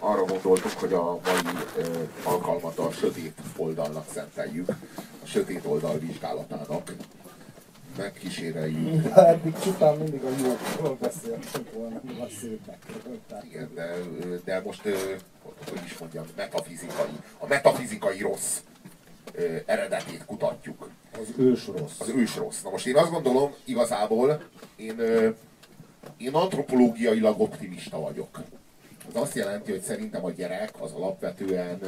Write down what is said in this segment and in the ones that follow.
arra gondoltuk, hogy a mai alkalmat a sötét oldalnak szenteljük, a sötét oldal vizsgálatának. Megkíséreljük. Eddig csupán mindig a jókról beszéltünk volna, mi a szépekről. Igen, de most, hogy is mondjam, a metafizikai rossz eredetét kutatjuk. Az ős rossz. Az ős rossz. Na most én azt gondolom, igazából én antropológiailag optimista vagyok. Ez azt jelenti, hogy szerintem a gyerek az alapvetően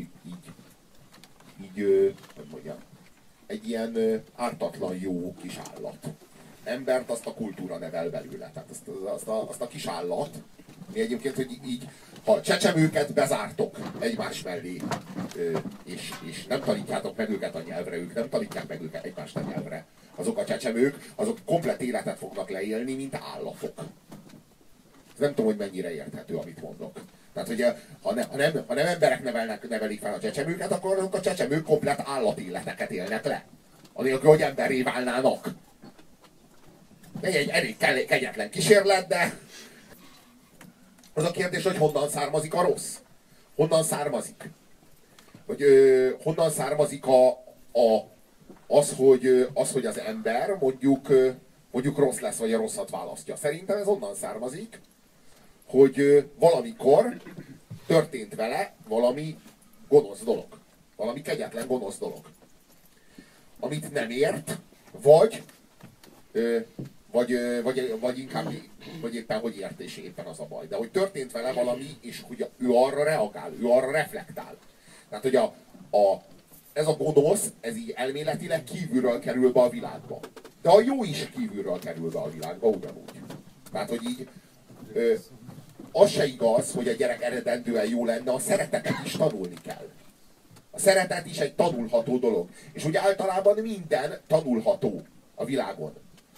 hogy mondjam, egy ilyen ártatlan jó kis állat. Embert azt a kultúra nevel belőle. Tehát azt a kis állat, mi egyébként, hogy így, ha csecsemőket bezártok egymás mellé, és nem tanítjátok meg őket a nyelvre, ők nem tanítják meg őket egymást a nyelvre. Azok a csecsemők, azok komplet életet fognak leélni, mint állatok. Nem tudom, hogy mennyire érthető, amit mondok. Tehát, hogy ha nem emberek nevelik fel a csecsemőket, akkor azok a csecsemők komplet állatéleteket élnek le. Anélkül, hogy emberré válnának. Egy elég kegyetlen kísérlet, de az a kérdés, hogy honnan származik a rossz? Honnan származik? Honnan származik az, hogy az ember mondjuk rossz lesz, vagy a rosszat választja. Szerintem ez onnan származik, hogy valamikor történt vele valami gonosz dolog. Valami kegyetlen gonosz dolog. Amit nem ért, vagy inkább, vagy éppen hogy ért, és éppen az a baj. De hogy történt vele valami, és hogy ő arra reagál, ő arra reflektál. Tehát, hogy ez a gonosz, ez így elméletileg kívülről kerül be a világba. De a jó is kívülről kerül be a világba, ugyanúgy. Tehát, hogy így az se igaz, hogy a gyerek eredendően jó lenne, a szeretetet is tanulni kell. A szeretet is egy tanulható dolog. És ugye általában minden tanulható a világon.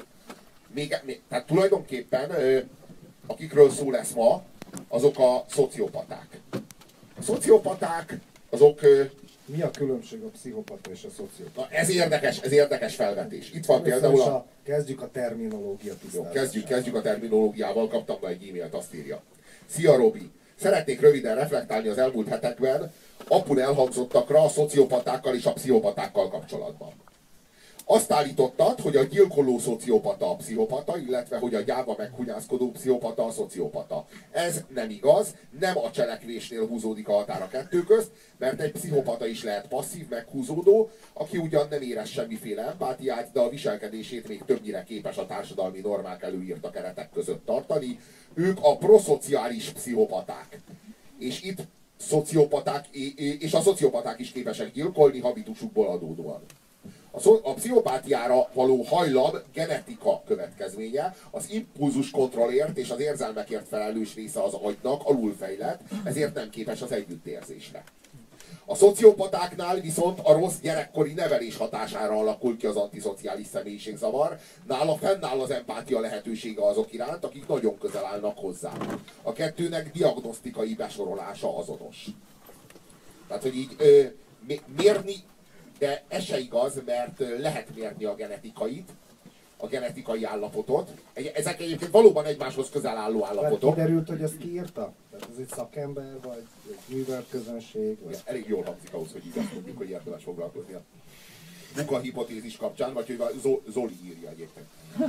Tehát tulajdonképpen, akikről szó lesz ma, azok a szociopaták. A szociopaták, azok... Mi a különbség a pszichopata és a szociopata? Na, ez érdekes felvetés. Itt van például Kezdjük a terminológia tisztázásával. Kezdjük a terminológiával, kaptam be egy e-mailt, azt írja. Szia Robi! Szeretnék röviden reflektálni az elmúlt hetekben apun elhangzottakra a szociopatákkal és a pszichopatákkal kapcsolatban. Azt állítottad, hogy a gyilkoló szociopata a pszichopata, illetve hogy a gyáva meghunyászkodó pszichopata a szociopata. Ez nem igaz, nem a cselekvésnél húzódik a határ a kettő közt, mert egy pszichopata is lehet passzív, meghúzódó, aki ugyan nem érez semmiféle empátiát, de a viselkedését még többnyire képes a társadalmi normák előírta keretek között tartani. Ők a proszociális pszichopaták. És itt szociopaták, és a szociopaták is képesek gyilkolni habitusukból adódóan. A pszichopátiára való hajlam genetika következménye, az impulzus kontrollért és az érzelmekért felelős része az agynak alulfejlett, ezért nem képes az együttérzésre. A szociopatáknál viszont a rossz gyerekkori nevelés hatására alakul ki az antiszociális személyiségzavar, nála fennáll az empátia lehetősége azok iránt, akik nagyon közel állnak hozzá. A kettőnek diagnosztikai besorolása azonos. Tehát, hogy így mérni, de ez se igaz, mert lehet mérni a genetikai állapotot. Ezek egyébként valóban egymáshoz közel álló állapotok. Kiderült, hogy ezt kiírta? Tehát ez egy szakember, vagy egy művelt közönség? Vagy... Elég jól hangzik ahhoz, hogy így azt mondjuk, hogy érdemes foglalkozni a munkahipotézis kapcsán, vagy hogy Zoli írja egyébként.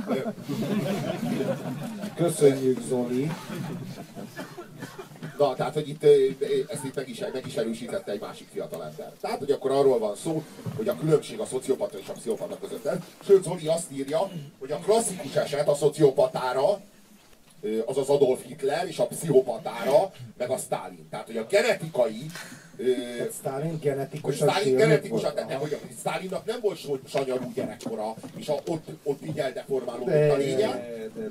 Köszönjük, Zoli! Na, tehát, hogy ezt itt meg is erősítette egy másik fiatalember. Tehát, hogy akkor arról van szó, hogy a különbség a szociopata és a pszichopata között. Sőt, Zoli azt írja, hogy a klasszikus eset a szociopatára, azaz Adolf Hitler, és a pszichopatára, meg a Sztálin. Tehát, hogy a genetikai... Sztálin genetikusan Sztálinnak nem volt sanyarú gyerekkora, és ott így eldeformálódott a lénye.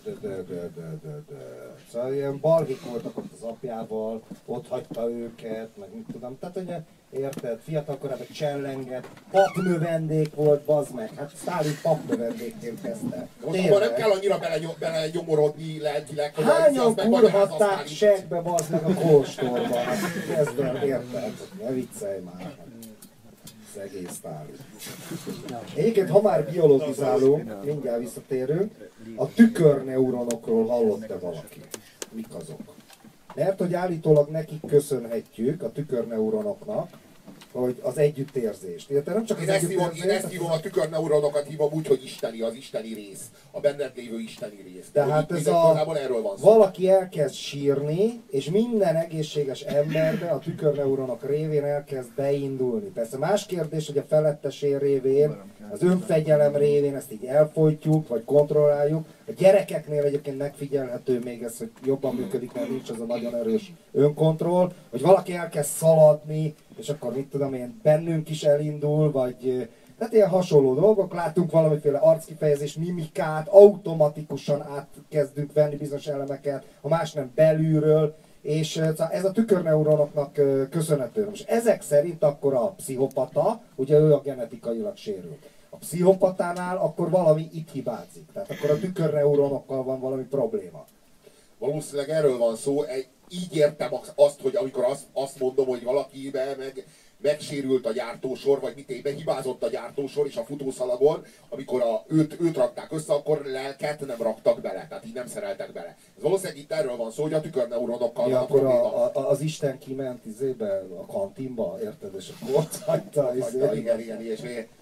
Szóval ilyen balhik voltak ott az apjával, ott hagyta őket, meg mit tudom. Tehát, hogy érted, fiatalkorában csellengett, papnövendék volt, bazd meg. Hát Sztálin papnövendékként kezdte. Most akkor nem kell annyira belenyomorodni lelkileg, hogy hányan kurhatták segbe, bazd meg a kóstorba. Hát kezd el, érted? Ne viccelj már. Szegény Sztálin. Egyébként, ha már biologizálunk, mindjárt visszatérünk, a tükörneuronokról hallott-e valaki? Mik azok? Mert hogy állítólag nekik köszönhetjük, a tükörneuronoknak, hogy az együttérzést. Illetve nem csak az Én ezt hívom, a tükörneuronokat hívom úgy, hogy isteni, az isteni rész. A benned lévő isteni rész. Tehát ez erről van szó. valaki elkezd sírni, és minden egészséges emberbe a tükörneuronok révén elkezd beindulni. Persze más kérdés, hogy a felettesén révén, az önfegyelem révén ezt így elfolytjuk, vagy kontrolláljuk. A gyerekeknél egyébként megfigyelhető még ez, hogy jobban működik, mert nincs az a nagyon erős önkontroll, hogy valaki elkezd szaladni, és akkor mit tudom én, bennünk is elindul, vagy tehát ilyen hasonló dolgok, látunk valamiféle arckifejezés, mimikát, automatikusan átkezdünk venni bizonyos elemeket, ha más nem belülről, és ez a tükörneuronoknak köszönhető. Most ezek szerint akkor a pszichopata, ugye ő a genetikailag sérült. A pszichopatánál akkor valami itt hibázik, tehát akkor a tükörneuronokkal van valami probléma. Valószínűleg erről van szó, így értem azt, hogy amikor azt mondom, hogy valakibe megsérült a gyártósor, vagy mit éppen hibázott a gyártósor, és a futószalagon, amikor őt rakták össze, akkor lelket nem raktak bele, tehát így nem szereltek bele. Ez valószínűleg itt erről van szó, hogy a tükörneuronokkal van a probléma. Az Isten kiment a kantinba, érted, és akkor ott hagyta. Igen, és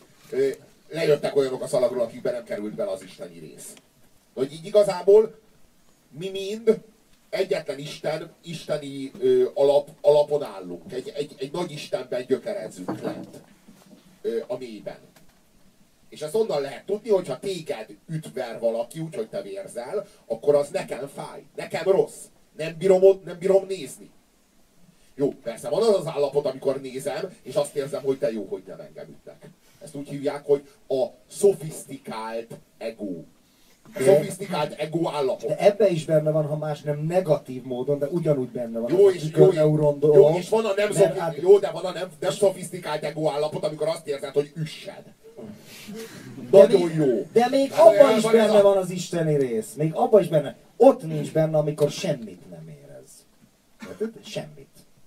lejöttek olyanok a szalagról, akikbe nem került bele az isteni rész. Hogy így igazából mi mind egyetlen isteni alapon állunk. Egy nagy Istenben gyökerezzünk lent a mélyben. És ezt onnan lehet tudni, hogyha téged ütver valaki, úgyhogy te vérzel, akkor az nekem fáj, nekem rossz. Nem bírom nézni. Jó, persze van az az állapot, amikor nézem, és azt érzem, hogy te jó, hogy nem engem ütnek. Ezt úgy hívják, hogy a szofisztikált ego. A szofisztikált ego állapot. De ebbe is benne van, ha más nem negatív módon, de ugyanúgy benne van. Jó, és van a nem szofisztikált ego állapot, amikor azt érzed, hogy üssed. Nagyon jó. De még abban is benne van az isteni rész. Még abban is benne. Ott nincs benne, amikor semmit nem érez. Semmit.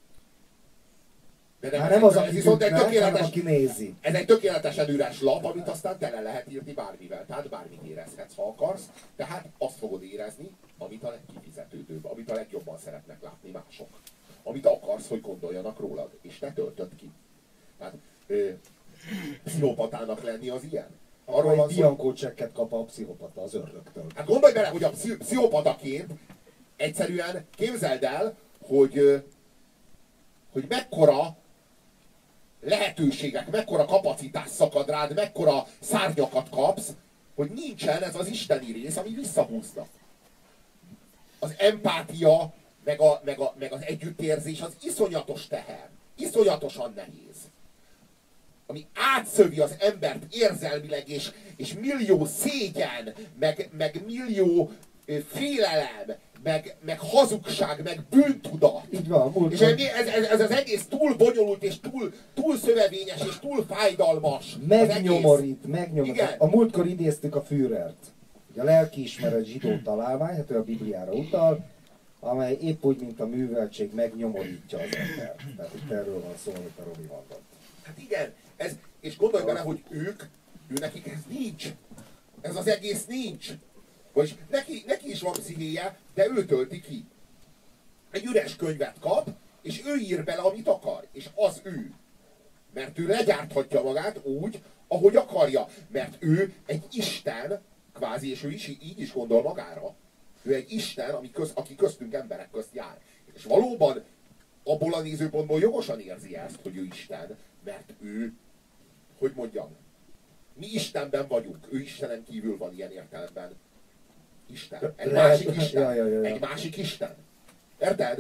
De nem az, aki ütnek, hanem aki nézi. Ez egy tökéletesen üres lap, amit aztán tele lehet írni bármivel. Tehát bármit érezhetsz, ha akarsz. Tehát azt fogod érezni, amit a legkifizetődőbb, amit a legjobban szeretnek látni mások. Amit akarsz, hogy gondoljanak rólad. És te töltöd ki. Tehát pszichopatának lenni az ilyen. Arról van Bianco csekket kap a pszichopata az ördögtől. Hát gondolj bele, hogy a pszichopataként egyszerűen képzeld el, hogy mekkora lehetőségek, mekkora kapacitás szakad rád, mekkora szárnyakat kapsz, hogy nincsen ez az isteni rész, ami visszahúzna. Az empátia, meg az együttérzés az iszonyatos teher. Iszonyatosan nehéz. Ami átszövi az embert érzelmileg, és millió szégyen, meg millió félelem, meg hazugság, meg bűntudat. Így van, és ez az egész túl bonyolult, és túl szövevényes, és túl fájdalmas. Megnyomorít. A múltkor idéztük a Führert. A lelkiismeret zsidó találmány, hát ő a Bibliára utal, amely épp úgy, mint a műveltség megnyomorítja az embert. Tehát itt erről van szó, amit a Robi mondott. Hát igen, és gondolj bele, hogy nekik ez nincs. Ez az egész nincs. Vagyis neki is van pszichéje, de ő tölti ki. Egy üres könyvet kap, és ő ír bele, amit akar. És az ő. Mert ő legyárthatja magát úgy, ahogy akarja. Mert ő egy Isten, kvázi, és ő is így is gondol magára. Ő egy Isten, aki köztünk emberek közt jár. És valóban abból a nézőpontból jogosan érzi ezt, hogy ő Isten, mert ő, hogy mondjam, mi Istenben vagyunk. Ő Istenen kívül van ilyen értelemben. Isten. Egy másik Isten. Egy másik Isten. Érted?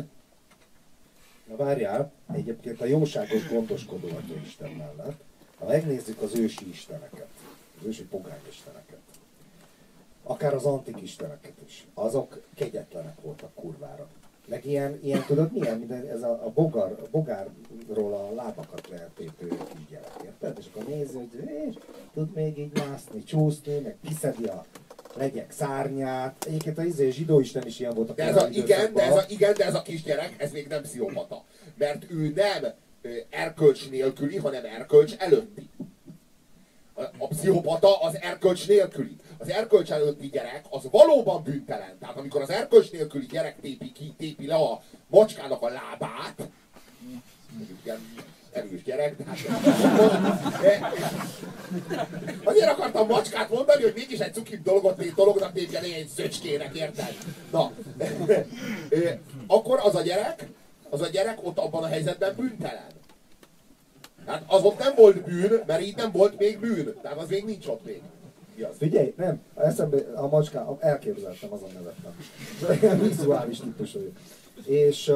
Na várjál, egyébként a jóságos gondoskodó Atya Isten mellett, ha megnézzük az ősi isteneket, az ősi pogány isteneket, akár az antik isteneket is, azok kegyetlenek voltak kurvára. Meg ilyen tudod milyen, minden, ez a bogárról a lábakat lehet tépő kisgyerek, érted? És akkor nézi, hogy tud még így mászni, csúszni, meg kiszedi a legyek szárnyát. Egyébként az zsidó isten is ilyen volt. De ez a kisgyerek, ez még nem pszichopata. Mert ő nem erkölcs nélküli, hanem erkölcs előtti. A pszichopata az erkölcs nélküli. az erkölcs előtti gyerek az valóban bűntelen. Tehát amikor az erkölcs nélküli gyerek tépi le a macskának a lábát, mondjuk ilyen erős gyerek, de hát azért akartam macskát mondani, hogy mégis egy cukibb dolognak tépjen egy zöcskének, érted? Na, akkor az a gyerek ott abban a helyzetben bűntelen. Hát az ott nem volt bűn, mert így nem volt még bűn. Tehát az még nincs ott még. Figyelj, nem, eszembe a macska, elképzeltem, azon nevettem. Ilyen vizuális típusú. És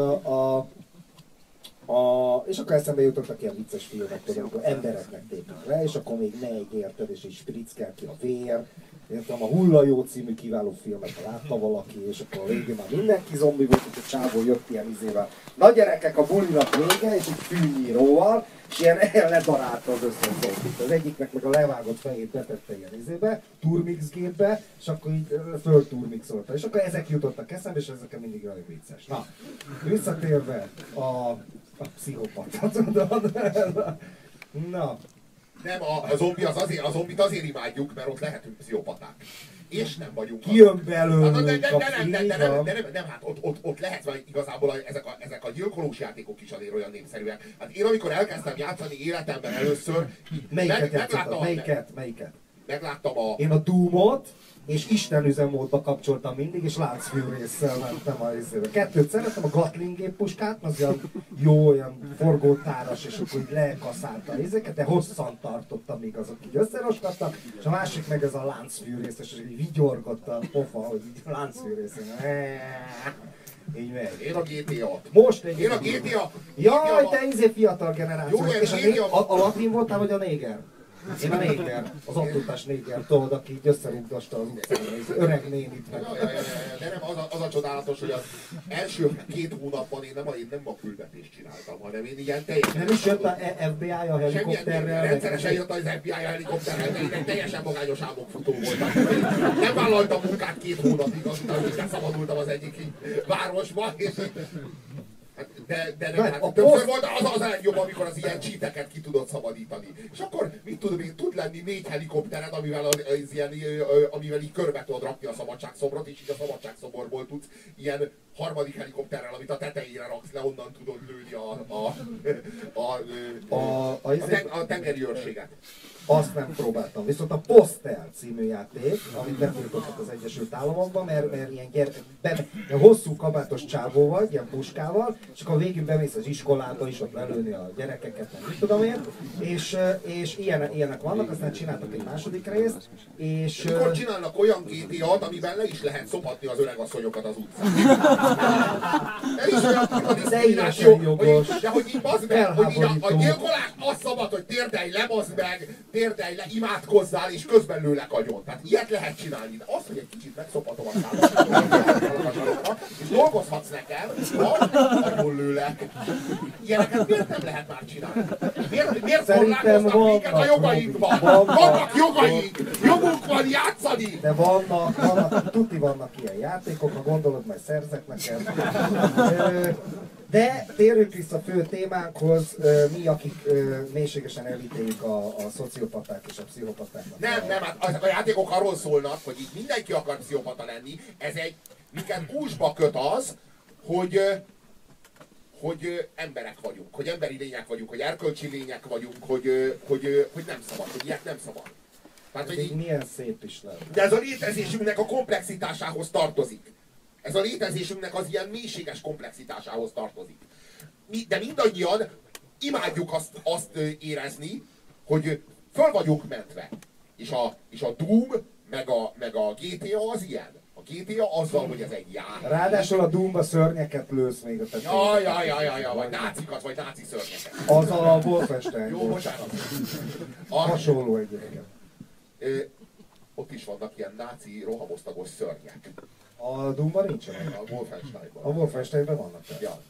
és akkor eszembe jutottak ilyen vicces filmek, hogy amikor embereknek tépik le, és akkor még ne érted, és így sprickel ki a vér. Értem, a Hullajó című kiváló filmet, ha látta valaki, és akkor a végén már mindenki zombi volt, és a csávó jött ilyen izével. Na gyerekek, a bulinak vége, és egy fűnyíróval, és ilyen ledarálta az összes zombit. Az egyiknek meg a levágott fejét betette ilyen izébe, turmix gépbe, és akkor így fölturmixolta. És akkor ezek jutottak eszembe, és ezek mindig olyan vicces. Na, visszatérve a pszichopata, tudod? Na. Nem, a zombit azért imádjuk, mert ott lehetünk pszichopaták. És nem vagyunk. Kijön belőlünk nem, hát ott lehet, mert igazából ezek a gyilkolós játékok is azért olyan népszerűek. Hát én amikor elkezdtem játszani életemben először... Melyiket? Megláttam Én a Doom-ot, és Isten üzemmódba kapcsoltam mindig, és láncfűrésszel mentem a izébe. Kettőt szeretem, a Gatling géppuskát, az olyan jó, olyan forgótáras, és akkor így lekaszálta ezeket, de hosszan tartottam, míg azok így összeroskadtak, és a másik meg ez a láncfűrész, és így vigyorgott a pofa, hogy így láncfűrészen. Így megy. Én a GTA-t. Most egy... Én a GTA... Jaj, te fiatal generáció. Jó, és a latin voltál, vagy a néger? Én a néger, az attutás néger, tudod, aki így összerúgdasta az utcán, az öreg nénit meg. De nem, az a csodálatos, hogy az első 2 hónapban én nem a küldetést csináltam, hanem én ilyen teljesen... Nem is jött a FBI a helikopterrel? Rendszeresen jött az FBI a helikopterrel, de én teljesen magányos álmokfutó voltam. Nem vállaltam munkát 2 hónapig, azután visszaszabadultam az egyik városba, és... De nem, hát többször volt az a legjobb, amikor az ilyen cheateket ki tudod szabadítani. És akkor, mit tudom én, tud lenni 4 helikoptered, amivel így körbe tudod rakni a szabadságszobrot, és így a szabadságszoborból tudsz ilyen harmadik helikopterrel, amit a tetejére raksz le, onnan tudod lőni a tengeri őrséget. Azt nem próbáltam. Viszont a Postel című játék, amit betiltottak az Egyesült Államokban, mert ilyen hosszú kabátos csávó vagy, ilyen puskával, és akkor végül bemész az iskolába is, ott lelőni a gyerekeket, nem tudom én, és ilyenek vannak, aztán csináltak egy második részt, és... Mikor csinálnak olyan GTA-t, amiben le is lehet szopatni az öregasszonyokat az utcán. Ez is olyan, a diszkrimináció, de hogy így bazd meg, hogy így a gyilkolás az szabad, hogy térdelj le, bazd meg, térdelj le, imádkozzál, és közben lőlek agyon. Tehát ilyet lehet csinálni. De az, hogy egy kicsit megszopatom a számat, és dolgozhatsz nekem, agyon lőlek. Ilyeneket miért nem lehet már csinálni? Miért korlátoznak minket a jogainkban? Vannak jogaink! Jogunk van játszani! De tuti vannak ilyen játékok, ha gondolod, majd szerzek neked. De térjünk vissza a fő témánkhoz, mi, akik mélységesen elítéljük a szociopaták és a pszichopatáknak. Nem, hát a játékok arról szólnak, hogy így mindenki akar pszichopata lenni. Ez minket kúsba köt az, hogy emberek vagyunk, hogy emberi lények vagyunk, hogy erkölcsi lények vagyunk, hogy nem szabad, hogy ilyet nem szabad. Tehát, hogy milyen szép is lenne. De ez a létezésünknek a komplexitásához tartozik. Ez a létezésünknek az ilyen mélységes komplexitásához tartozik. De mindannyian imádjuk azt érezni, hogy föl vagyunk mentve. És a Doom, meg a GTA az ilyen. A GTA azzal, hogy ez egy jár. Ráadásul a Doom-ba szörnyeket lősz még a tetején. Ja, vagy nácikat, vagy náci szörnyeket. Az a Wolfenstein. Jó, bocsánat. Hasonló egyébként. Ott is vannak ilyen náci rohamosztagos szörnyek. A Doom-ban nincsenek? A Wolfensteinban. A Wolfensteinben vannak. Ja.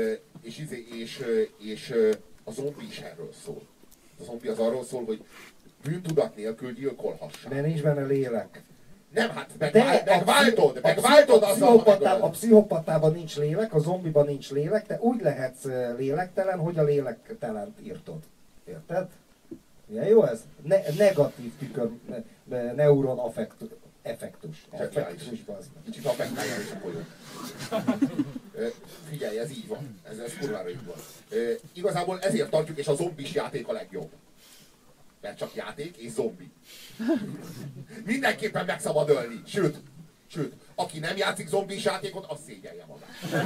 És a zombi is erről szól. A zombi az arról szól, hogy bűntudat nélkül gyilkolhassál. De nincs benne lélek. Nem, hát megváltod a pszichopatában nincs lélek, a zombiban nincs lélek, te úgy lehetsz lélektelen, hogy a lélektelent írtod. Érted? Milyen jó ez? Negatív tükör, neuron affekt Effektus. Zseniális. Effektus, bazd meg. Kicsit affektálja is a folyó. Figyelj, ez így van. Ez kurvára így van. Igazából ezért tartjuk, és a zombis játék a legjobb. Mert csak játék és zombi. Mindenképpen meg szabad ölni. Sőt, aki nem játszik zombis játékot, az szégyelje magát.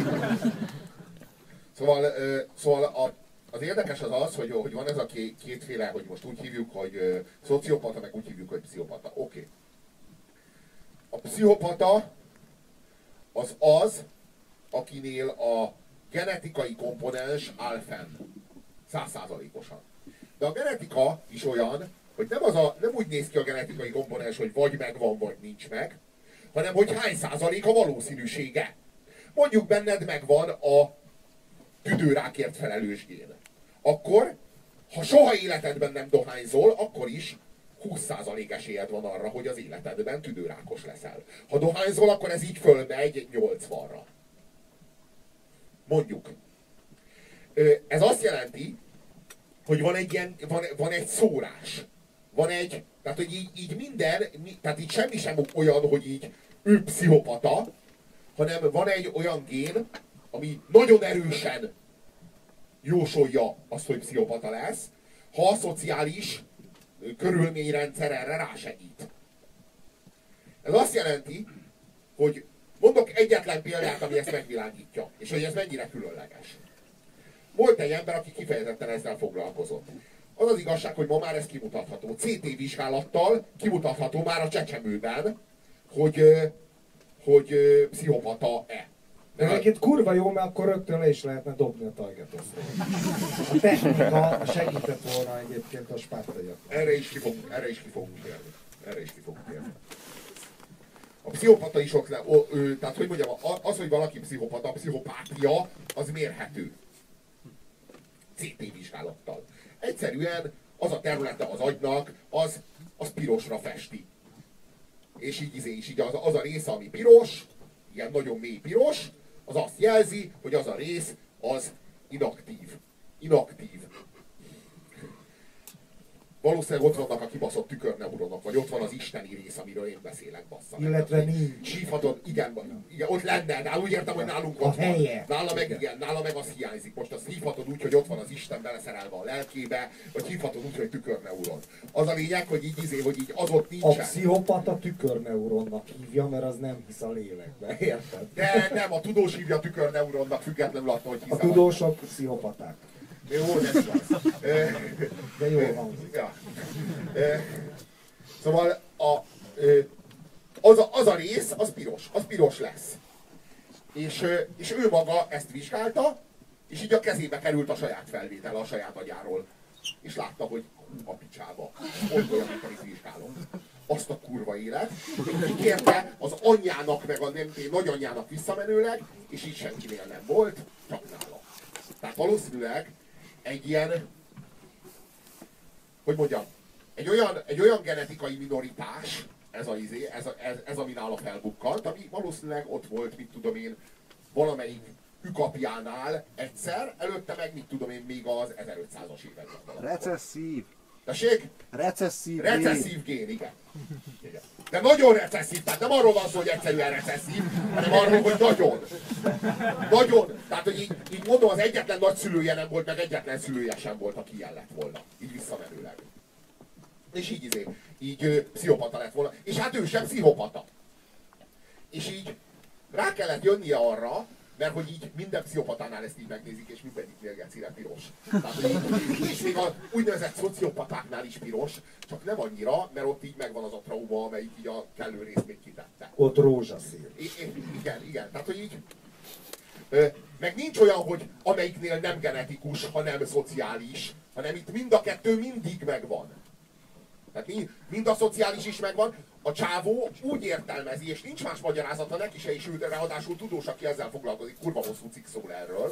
Szóval az érdekes az, hogy van ez a kétféle, hogy most úgy hívjuk, hogy szociopata, meg úgy hívjuk, hogy pszichopata. Oké. A pszichopata az, akinél a genetikai komponens áll fenn. 100%-osan. De a genetika is olyan, hogy nem úgy néz ki a genetikai komponens, hogy vagy megvan, vagy nincs meg, hanem hogy hány százalék a valószínűsége. Mondjuk benned megvan a tüdőrákért felelős gén. Akkor, ha soha életedben nem dohányzol, akkor is 20% esélyed van arra, hogy az életedben tüdőrákos leszel. Ha dohányzol, akkor ez így fölmegy 80-ra. Mondjuk. Ez azt jelenti, hogy van egy szórás. Tehát, hogy így minden, tehát így semmi sem olyan, hogy így ő pszichopata, hanem van egy olyan gén, ami nagyon erősen jósolja azt, hogy pszichopata lesz, ha a szociális körülményrendszer erre rásegít. Ez azt jelenti, hogy mondok egyetlen példát, ami ezt megvilágítja, és hogy ez mennyire különleges. Volt egy ember, aki kifejezetten ezzel foglalkozott. Az az igazság, hogy ma már ez kimutatható. CT vizsgálattal kimutatható már a csecsemőben, hogy pszichopata-e. De egyébként kurva jó, mert akkor rögtön le is lehetne dobni a Tajgetoszt. A technika segített volna egyébként a spártaiak. Erre is ki fogunk térni. A pszichopata is ott tehát hogy mondjam, az, hogy valaki pszichopata, a pszichopátia, az mérhető. CT vizsgálattal. Egyszerűen az a területe az agynak, az pirosra festi. És így az a része, ami piros, ilyen nagyon mély piros, az azt jelzi, hogy az a rész az inaktív. Valószínűleg ott vannak a kibaszott tükörneuronok, vagy ott van az isteni rész, amiről én beszélek, bassza. Illetve nincs. Hívhatod, igen, ott lenne, de úgy értem, hogy nálunk ott van. Nála meg az hiányzik. Most azt hívhatod úgy, hogy ott van az Isten beleszerelve a lelkébe, vagy hívhatod úgy, hogy tükörneuron. Az a lényeg, hogy így az ott nincsen. A pszichopata tükörneuronnak hívja, mert az nem hisz a lélekbe, érted? De nem, a tudós hívja tükörneuronnak, függetlenül attól, hogy hisz a tudósok pszichopaták. Jó, de igaz. De jól hangzik. Ja. Szóval az a rész, az piros lesz. És ő maga ezt vizsgálta, és így a kezébe került a saját felvétele a saját agyáról. És látta, hogy a picsába. Ott olyan, amit vizsgálom. Azt a kurva élet. Kikérte az anyjának, meg a nagyanyjának visszamenőleg, és így senkinél nem volt, csak nála. Tehát valószínűleg egy ilyen, hogy mondjam, egy olyan genetikai minoritás, ez ami nála felbukkant, ami valószínűleg ott volt, mit tudom én, valamelyik ükapjánál egyszer, előtte meg, mit tudom én, még az 1500-as években. Recesszív. Tessék? Recesszív gén, igen. De nagyon recesszív, tehát nem arról van szó, hogy egyszerűen recesszív, hanem arról, hogy nagyon. Tehát, hogy így mondom, az egyetlen nagyszülője nem volt, meg egyetlen szülője sem volt, aki ilyen lett volna. Így visszamenőleg. És így pszichopata lett volna. És hát ő sem pszichopata. És így rá kellett jönnie arra, mert hogy így minden pszichopatánál ezt így megnézik, és mindegyiknél gecire piros. És még az úgynevezett szociopatáknál is piros, csak nem annyira, mert ott így megvan az a trauma, amelyik így a kellő részt még kitette. Ott rózsaszín. Igen. Tehát, hogy így... Meg nincs olyan, hogy amelyiknél nem genetikus, hanem szociális, hanem itt mind a kettő mindig megvan. Tehát mind a szociális is megvan, a csávó úgy értelmezi, és nincs más magyarázata neki se, és ő ráadásul tudós, aki ezzel foglalkozik, kurva hosszú cikk szól erről,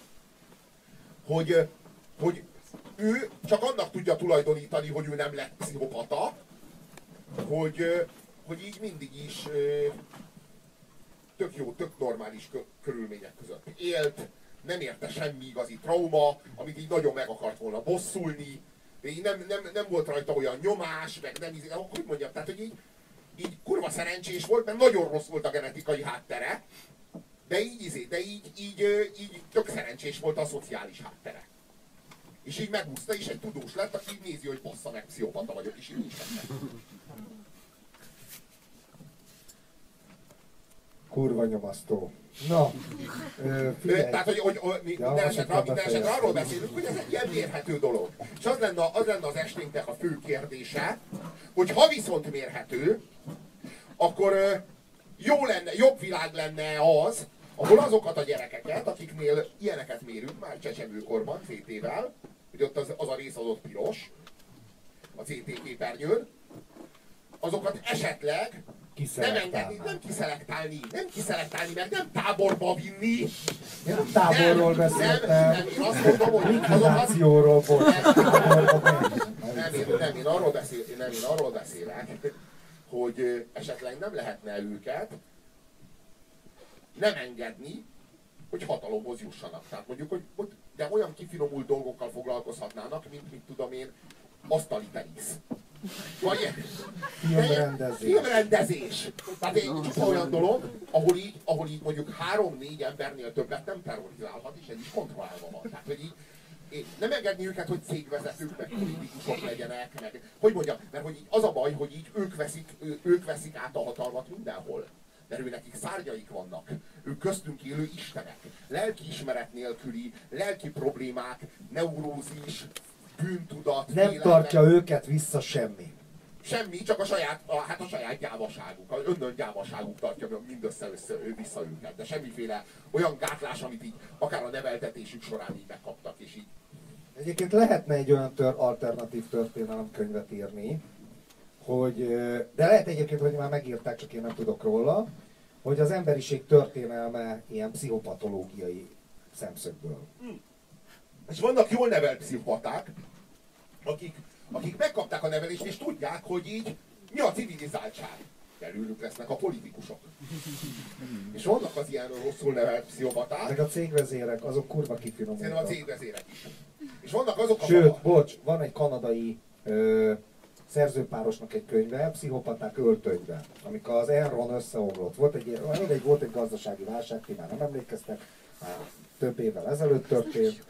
hogy ő csak annak tudja tulajdonítani, hogy ő nem lett pszichopata, hogy így mindig is tök jó, tök normális körülmények között élt, nem érte semmi igazi trauma, amit így nagyon meg akart volna bosszulni, nem volt rajta olyan nyomás, meg nem, hogy mondjam, tehát hogy így így kurva szerencsés volt, mert nagyon rossz volt a genetikai háttere, de így tök szerencsés volt a szociális háttere. És így megúszta, és egy tudós lett, aki így nézi, hogy bassza meg, pszichopata vagyok, és így nincs benne. Kurva nyomasztó. Na, figyelj. Tehát, hogy minden esetre arról beszélünk, hogy ez egy ilyen mérhető dolog. És az lenne az esténknek a fő kérdése, hogy ha viszont mérhető, akkor jobb világ lenne az, ahol azokat a gyerekeket, akiknél ilyeneket mérünk már csecsemőkorban, CT-vel, hogy ott az a rész adott piros, a CT képernyőn, azokat esetleg nem engedni, nem kiszelektálni, meg nem táborba vinni. Én nem táborról beszéltem. Nem, én azt mondom, hogy likvidációról volt. Nem, én arról beszélek, hogy esetleg nem lehetne őket nem engedni, hogy hatalomhoz jussanak. Tehát mondjuk, hogy de olyan kifinomult dolgokkal foglalkozhatnának, mint mit tudom én, asztali tenisz. Vagy filmrendezés. Tehát egy csupa olyan dolog, ahol így mondjuk 3-4 embernél többet nem terrorizálhat, és ez is kontrollálva van. Tehát, hogy így nem engedni őket, hogy cégvezetők, meg politikusok legyenek, meg, hogy mondjam, mert hogy így az a baj, hogy így ők veszik át a hatalmat mindenhol. Mert nekik szárnyaik vannak. Ők köztünk élő istenek. Lelkiismeret nélküli, lelki problémák, neurózis, bűntudat. Nem tartja őket vissza semmi. Semmi, csak a saját gyávaságuk, az önnön gyávaságuk tartja mindössze vissza őket. De semmiféle olyan gátlás, amit így akár a neveltetésük során így megkaptak, és így. Egyébként lehetne egy olyan alternatív történelemkönyvet írni, hogy, de lehet egyébként, hogy már megírták, csak én nem tudok róla, hogy az emberiség történelme ilyen pszichopatológiai szemszögből. És vannak jól nevelt pszichopaták, akik megkapták a nevelést, és tudják, hogy így mi a civilizáltság. Belőlük lesznek a politikusok. És vannak az ilyen rosszul nevelt pszichopaták. Meg a cégvezérek, azok kurva kifinomultak. Szerintem a cégvezérek is. És vannak azok a... Sőt, bocs, van egy kanadai szerzőpárosnak egy könyve, Pszichopaták öltönyve, amikor az Enron összeomlott. Volt egy gazdasági válság, ti már nem emlékeztek, már több évvel ezelőtt történt,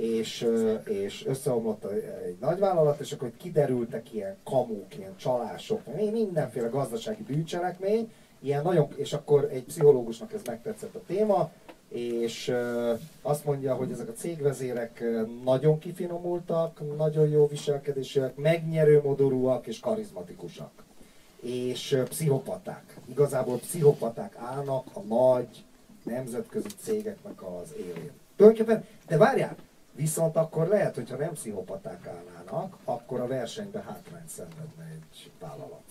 és összeomlott egy nagyvállalat, és akkor kiderültek ilyen kamuk, ilyen csalások, mindenféle gazdasági bűncselekmény, ilyen nagyon, és akkor egy pszichológusnak ez megtetszett a téma, és azt mondja, hogy ezek a cégvezérek nagyon kifinomultak, nagyon jó viselkedésűek, megnyerő modorúak és karizmatikusak. És pszichopaták. Igazából pszichopaták állnak a nagy nemzetközi cégeknek az élén. Tulajdonképpen, de várjál, viszont akkor lehet, hogyha nem pszichopaták állnának, akkor a versenyben hátrányt szenvedne egy vállalat.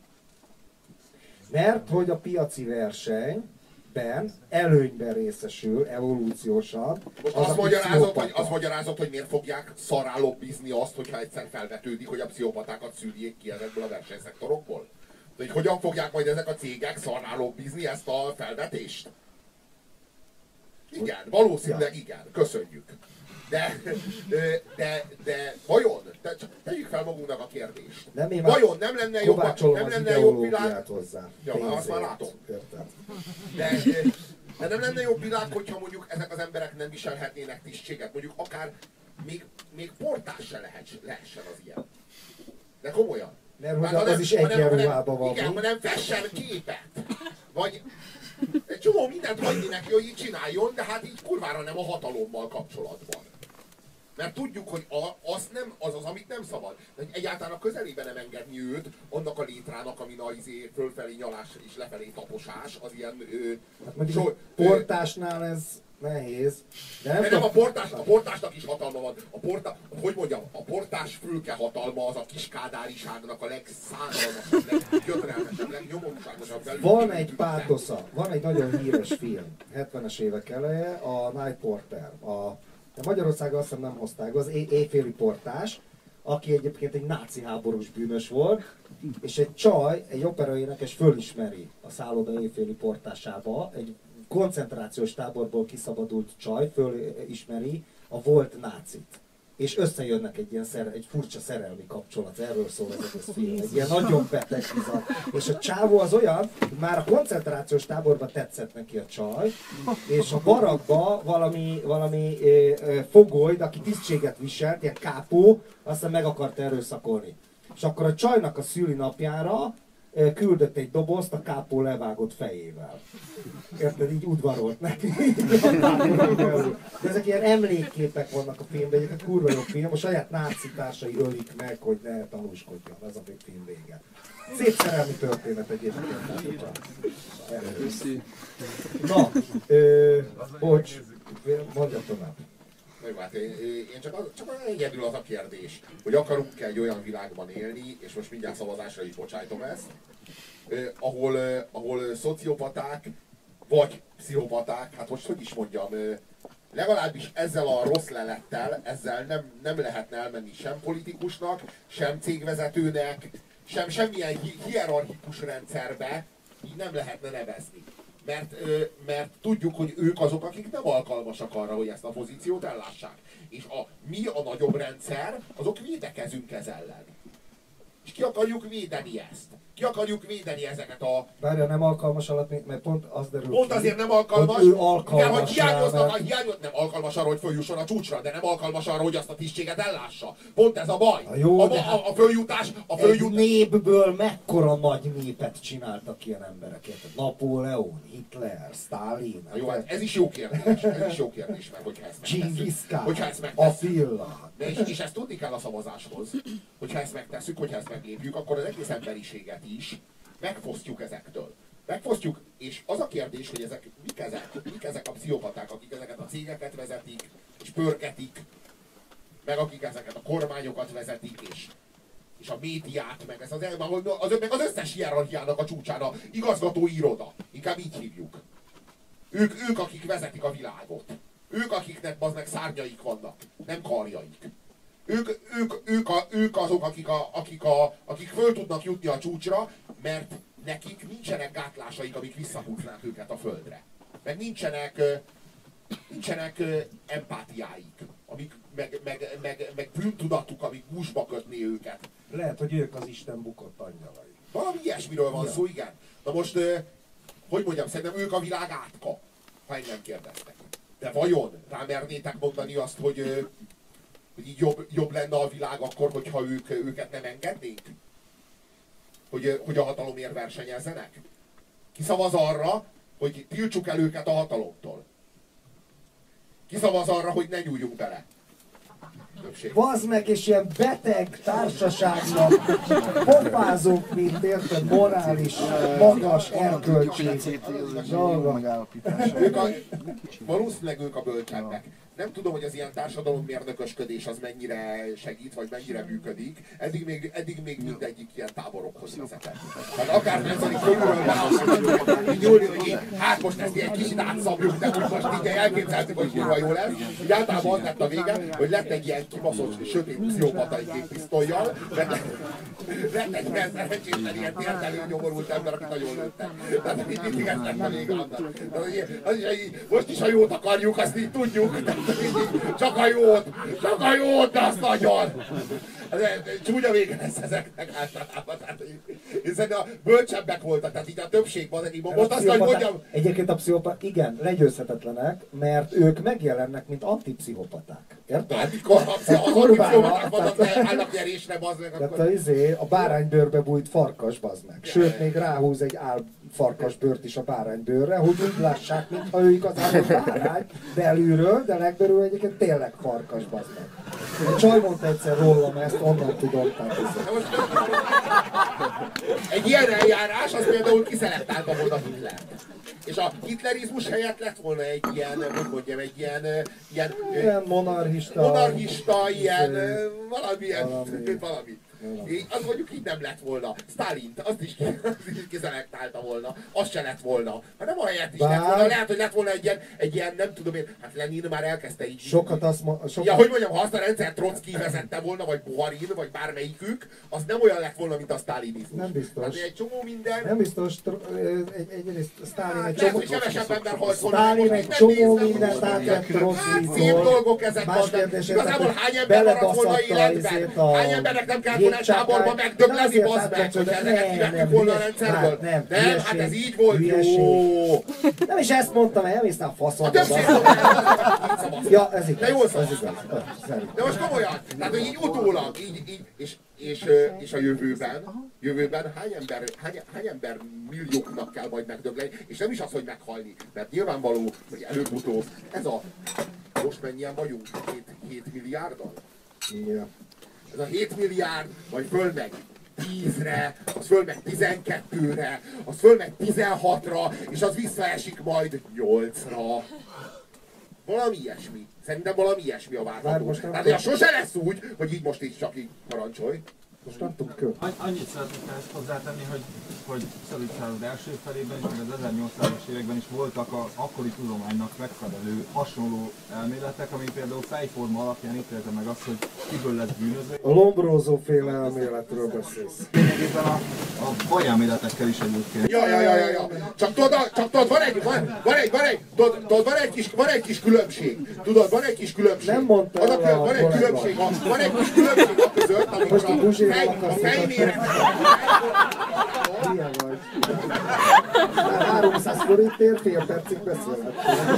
Mert hogy a piaci versenyben előnyben részesül evolúciósan. Most azt magyarázod, hogy miért fogják szarrá lobbizni azt, hogyha egyszer felvetődik, hogy a pszichopatákat szüljék ki ezekből a versenyszektorokból? Hogy hogyan fogják majd ezek a cégek szarrá lobbizni ezt a felvetést? Igen, valószínűleg igen, köszönjük. De vajon, tegyük fel magunknak a kérdést. Vajon nem lenne jobb világ... hozzá. Ja, azt már látom. De nem lenne jobb világ, hogyha mondjuk ezek az emberek nem viselhetnének tisztséget. Mondjuk akár még portás se lehessen az ilyen. De komolyan. Mert hogy az is egyenruhában van. Igen, hanem fessen képet. Vagy egy csomó mindent hagyni neki, hogy így csináljon, de hát így kurvára nem a hatalommal kapcsolatban. Mert tudjuk, hogy az, amit nem szabad. De egyáltalán a közelében nem engedni őt annak a létrának, amin a fölfelé nyalás és lefelé taposás, az ilyen... Hát mondjuk portásnál ez nehéz. De nem a portásnak is hatalma van. A portás fülke hatalma az a kiskádáriságnak a legszánalmasabb, leggyötrelmesebb, legnyomorúságosabb. Van egy pátosza, van egy nagyon híres film, 70-es évek eleje, a Night Porter. De Magyarországon azt hiszem nem hozták, az éjféli portás, aki egyébként egy náci háborús bűnös volt, és egy csaj, egy operaénekes fölismeri a szálloda éjféli portásába, egy koncentrációs táborból kiszabadult csaj fölismeri a volt nácit. és összejönnek egy furcsa szerelmi kapcsolat, erről szól az egész film, egy ilyen nagyon beteg bizony. És a csávó az olyan, hogy már a koncentrációs táborban tetszett neki a csaj, és a barakba valami fogoly, aki tisztséget viselt, ilyen kápó, aztán meg akart erőszakolni. És akkor a csajnak a szülinapjára küldött egy dobozt a kápó levágott fejével. Érted, így udvarolt neki. De ezek ilyen emlékképek vannak a filmben, egyébként kurva jó film, a saját náci társai ölik meg, hogy ne tanúskodjon, ez a film vége. Szép szerelmi történet egyébként. Na, bocs, mondja tovább. Hát én csak egyedül az a kérdés, hogy akarunk-e egy olyan világban élni, és most mindjárt szavazásra is bocsájtom ezt, ahol szociopaták, vagy pszichopaták, hát most hogy is mondjam, legalábbis ezzel a rossz lelettel, ezzel nem lehetne elmenni sem politikusnak, sem cégvezetőnek, sem semmilyen hierarchikus rendszerbe, így nem lehetne nevezni. Mert tudjuk, hogy ők azok, akik nem alkalmasak arra, hogy ezt a pozíciót ellássák. És mi a nagyobb rendszer, azok védekezünk ez ellen. És ki akarjuk védeni ezt? Ki akarjuk védeni ezeket a... Várja, nem alkalmas alatt, mert pont az derül ki, pont azért nem alkalmas, hogy ő alkalmas, igen, hogy hiányoznak, nem alkalmas arra, hogy följusson a csúcsra, de nem alkalmas arra, hogy azt a tisztséget ellássa. Pont ez a baj. A följutás... Egy népből mekkora nagy népet csináltak ilyen emberek, érted? Napóleon, Hitler, Sztálin. Jó, hát ez is jó kérdés, mert hogyha ezt megtesszük, Attila. És ezt tudni kell a szavazáshoz, hogyha ezt megtesszük, hogyha ezt meglépjük, akkor az egész emberiséget is megfosztjuk ezektől. Megfosztjuk, és az a kérdés, hogy mik ezek a pszichopaták, akik ezeket a cégeket vezetik, és pörgetik, meg akik ezeket a kormányokat vezetik, és a médiát, meg meg az összes hierarchiának a csúcsán, a igazgatói iroda, inkább így hívjuk. Ők, akik vezetik a világot. Ők, akiknek bazd szárnyaik vannak, nem karjaik. Ők azok, akik föl tudnak jutni a csúcsra, mert nekik nincsenek gátlásaik, amik visszahúznák őket a földre. Meg nincsenek empátiáik, amik, meg bűntudatuk, amik gúzsba kötni őket. Lehet, hogy ők az Isten bukott angyalai. Valami ilyesmiről van szó, igen. Na most, hogy mondjam, szerintem ők a világ átka, ha engem kérdeztek. De vajon rámernétek mondani azt, hogy így jobb lenne a világ akkor, hogyha őket nem engednénk? Hogy a hatalomért versenyezzenek? Ki szavaz arra, hogy tiltsuk el őket a hatalomtól? Ki szavaz arra, hogy ne nyúljunk bele? Bazd meg, és ilyen beteg társaságnak pofázunk, mint érted, morális, magas, erkölcsi dolgok. Valószínűleg ők a bölcsebbek. Nem tudom, hogy az ilyen társadalommérnökösködés az mennyire segít, vagy mennyire működik. Eddig még mindegyik ilyen táborokhoz vezetett. Tehát akár nem szóval nyúlni, hogy hát most ezt egy kicsit átszabjuk, de úgy most így elképzeltük, hogy kurva jó lesz. Úgy általában az lett a vége, hogy lett egy ilyen kibaszott, sötét pszichopatai géppisztollyal, lett egy ilyen szerencsétlen, ilyen térdelő, nyomorult ember, aki nagyon lőtte. Tehát mindig ez lett a vége annak. Most is a jót akarjuk, azt így tudjuk. Csak a jót, de azt nagyon! Csúnya vége lesz ezeknek általában. Én szerintem a bölcsebbek voltak, tehát így a többségben, most azt, hogy mondjam... Egyébként a pszichopaták, igen, legyőzhetetlenek, mert ők megjelennek, mint antipszichopaták. Érted? Hát mikor az antipszichopaták vannak, állnak nyerésre, bazd meg akkor... Tehát a báránybőrbe bújt farkas, bazd meg. Sőt, még ráhúz egy farkasbőrt is a báránybőrre, hogy úgy lássák, mintha ő igazából bárány belülről, de legbelül egyébként tényleg farkas, bazd meg. A csaj mondta egyszer rólam ezt, onnan tudom. Egy ilyen eljárás, az például kiszelektálta volna Hitlert. És a hitlerizmus helyett lett volna egy ilyen, hogy mondjam, egy ilyen monarchista, ilyen, valami. Az mondjuk így nem lett volna. Sztálint, azt is kizelektálta volna. Az se lett volna. Hát nem a helyett is lett volna. Lehet, hogy lett volna egy ilyen, nem tudom én, hát Lenin már elkezdte így. Sokat azt Ja, hogy mondjam, ha azt a rendszer Trocki vezette volna, vagy Buharin, vagy bármelyikük, az nem olyan lett volna, mint a sztálinizmus. Nem biztos. Hát egy csomó minden. Nem biztos, egyrészt Sztálin egy csomó... kevesebb ember halt volna. Sztálin egy csomó mindent átvett Trockitól. Szép dolgok ezek vannak. Igazából hány ember maradt volna életben? Hány embernek nem kellett volna egy táborba megdöglezni, bazd meg, hogy ezeket kivettük volna a rendszerből? Nem, hát ez így volt jó. Nem is ezt mondtam, elmésztem a faszomba. A többség szavaztam. Ja, ez igaz. De jól szavaztam. De most komolyan, tehát hogy így utólag, és a jövőben hány ember millióknak kell majd megdögleni, és nem is az, hogy meghalni, mert nyilvánvaló, hogy előbb-utóbb ez a, most mennyien vagyunk? 7 milliárddal? Ja. Ez a 7 milliárd, majd fölmegy 10-re, az fölmegy 12-re, az fölmegy 16-ra, és az visszaesik majd 8-ra. Valami ilyesmi. Szerintem valami ilyesmi a várható. Tehát ja, sose lesz úgy, hogy így most így csak így parancsolj. Most nem tudunk kő. Annyit szeretnék ezt hozzátenni, hogy Szabad század első felében is, meg az 1800-as években is voltak az akkori tudománynak megfelelő hasonló elméletek, ami például fejforma alapján ítélte meg azt, hogy kiből lesz bűnöző. A Lombrózó féle elméletről beszélsz. Lényegében a fajelméletekkel is egyébként. Ja. Csak tudod, van egy kis különbség. Tudod, van egy kis különbség. Nem mondta el van egy különbség a között, amikor a fejmérek. Milyen vagy? 300 forintért fél percig beszélhetünk.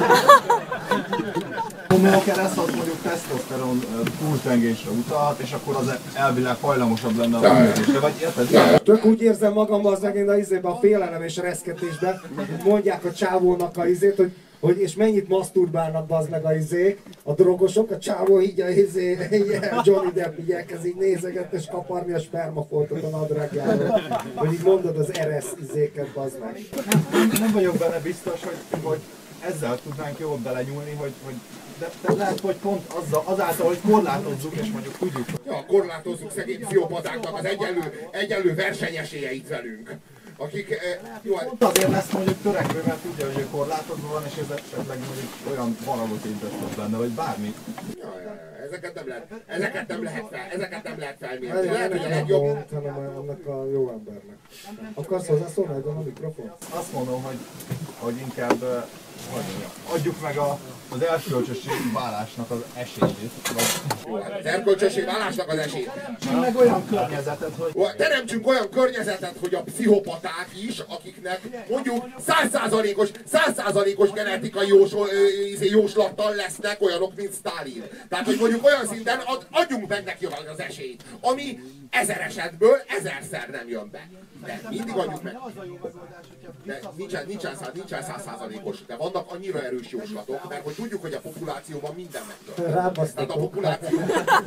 Gondolok keresztül, mondjuk tesztoszteron túltengésre utalhat, és akkor az elvileg hajlamosabb lenne a bűnözésre, vagy érted? Tök úgy érzem magam az megint a félelem és reszketésben, mondják a csávónak a izét, hogy és mennyit maszturbálnak bazd meg a izék, a drogosok, a csávó így a Johnny Depp így elkezd így nézeget és kaparni a spermafoltot a nadrágjáról, hogy így mondod az eresz izéket bazd meg. Nem vagyok benne biztos, hogy ezzel tudnánk jól belenyúlni, de lehet, hogy pont azáltal, hogy korlátozzuk, és mondjuk tudjuk. Ja, korlátozzuk szegény pszichopatáknak az egyenlő versenyesélyeit velünk. Akik, jó, pont azért lesz mondjuk törekvő, mert tudja, hogy ő korlátozva van, és ez esetleg mondjuk olyan haragot intesztott benne, vagy bármi. Ja, ezeket nem lehet felmérni. Lehet, hogy a legjobb... hanem ennek a jó embernek. Akarsz hozzászólni a mikrofon? Azt mondom, hogy inkább adjuk meg az erkölcsösség válásnak az esélyét. Az erkölcsösség válásnak az esélyét. Meg olyan környezetet, hogy... Teremtsünk olyan környezetet, hogy a pszichopaták is, akiknek mondjuk 100%-os genetikai jóslattal lesznek olyanok, mint Sztálin. Tehát, hogy mondjuk olyan szinten adjunk meg neki az esélyt, ami 1000 esetből 1000-szer nem jön be. De mindig adjuk meg. De nincsen 100%-os, de vannak annyira erős jóslatok, mert hogy tudjuk, hogy a populációban minden megtörténik. Tehát a populáció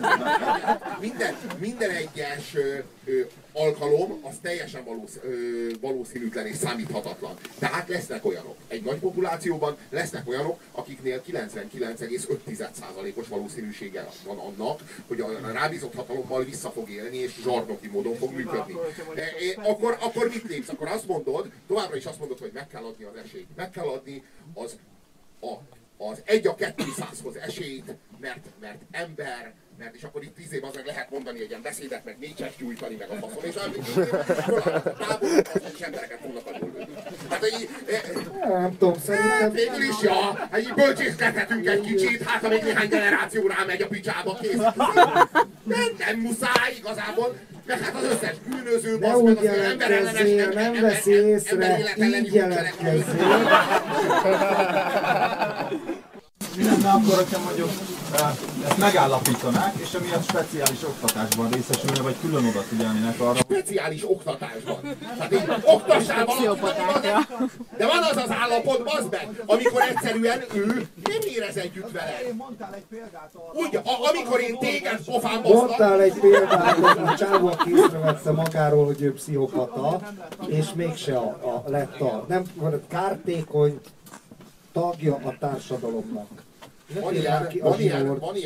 minden egyes alkalom az teljesen valószínűtlen és számíthatatlan. Tehát lesznek olyanok. Egy nagy populációban lesznek olyanok, akiknél 99,5%-os valószínűsége van annak, hogy a rábízott hatalommal vissza fog élni és zsarnoki módon fog működni. Akkor mit lépsz? Akkor azt mondod, továbbra is azt mondod, hogy meg kell adni az esélyt. Meg kell adni az 1/200-hoz esélyt, mert ember, és akkor itt 10 év az meg lehet mondani egy ilyen beszédet, meg mécses gyújtani, meg a faszom, és a táborokban is embereket fognak adni. Hát, hogy nem tudom, szerintem... Végül is, ja, így bölcsészkedhetünk egy kicsit, hát ha még néhány generáció rámegy a picsába, kész. Nem muszáj igazából, mert hát az összes bűnöző, basz meg az emberellenes, nem veszi észre, így jelentkezzél. Mi lenne akkor, hogyha mondjuk ezt megállapítanák, és emiatt speciális oktatásban részesülne, vagy külön odafigyelnének arra? Speciális oktatásban. Tehát így oktassál valakit, de van az az állapot, bazd meg, amikor egyszerűen ő nem érez együtt vele. Mondtál egy példát arra. Úgy, amikor én téged pofán baszlak. Mondtál egy példát, hogy a csávó észrevette magáról, hogy ő pszichopata, és mégse lett nem kártékony tagja a társadalomnak. Van ilyen,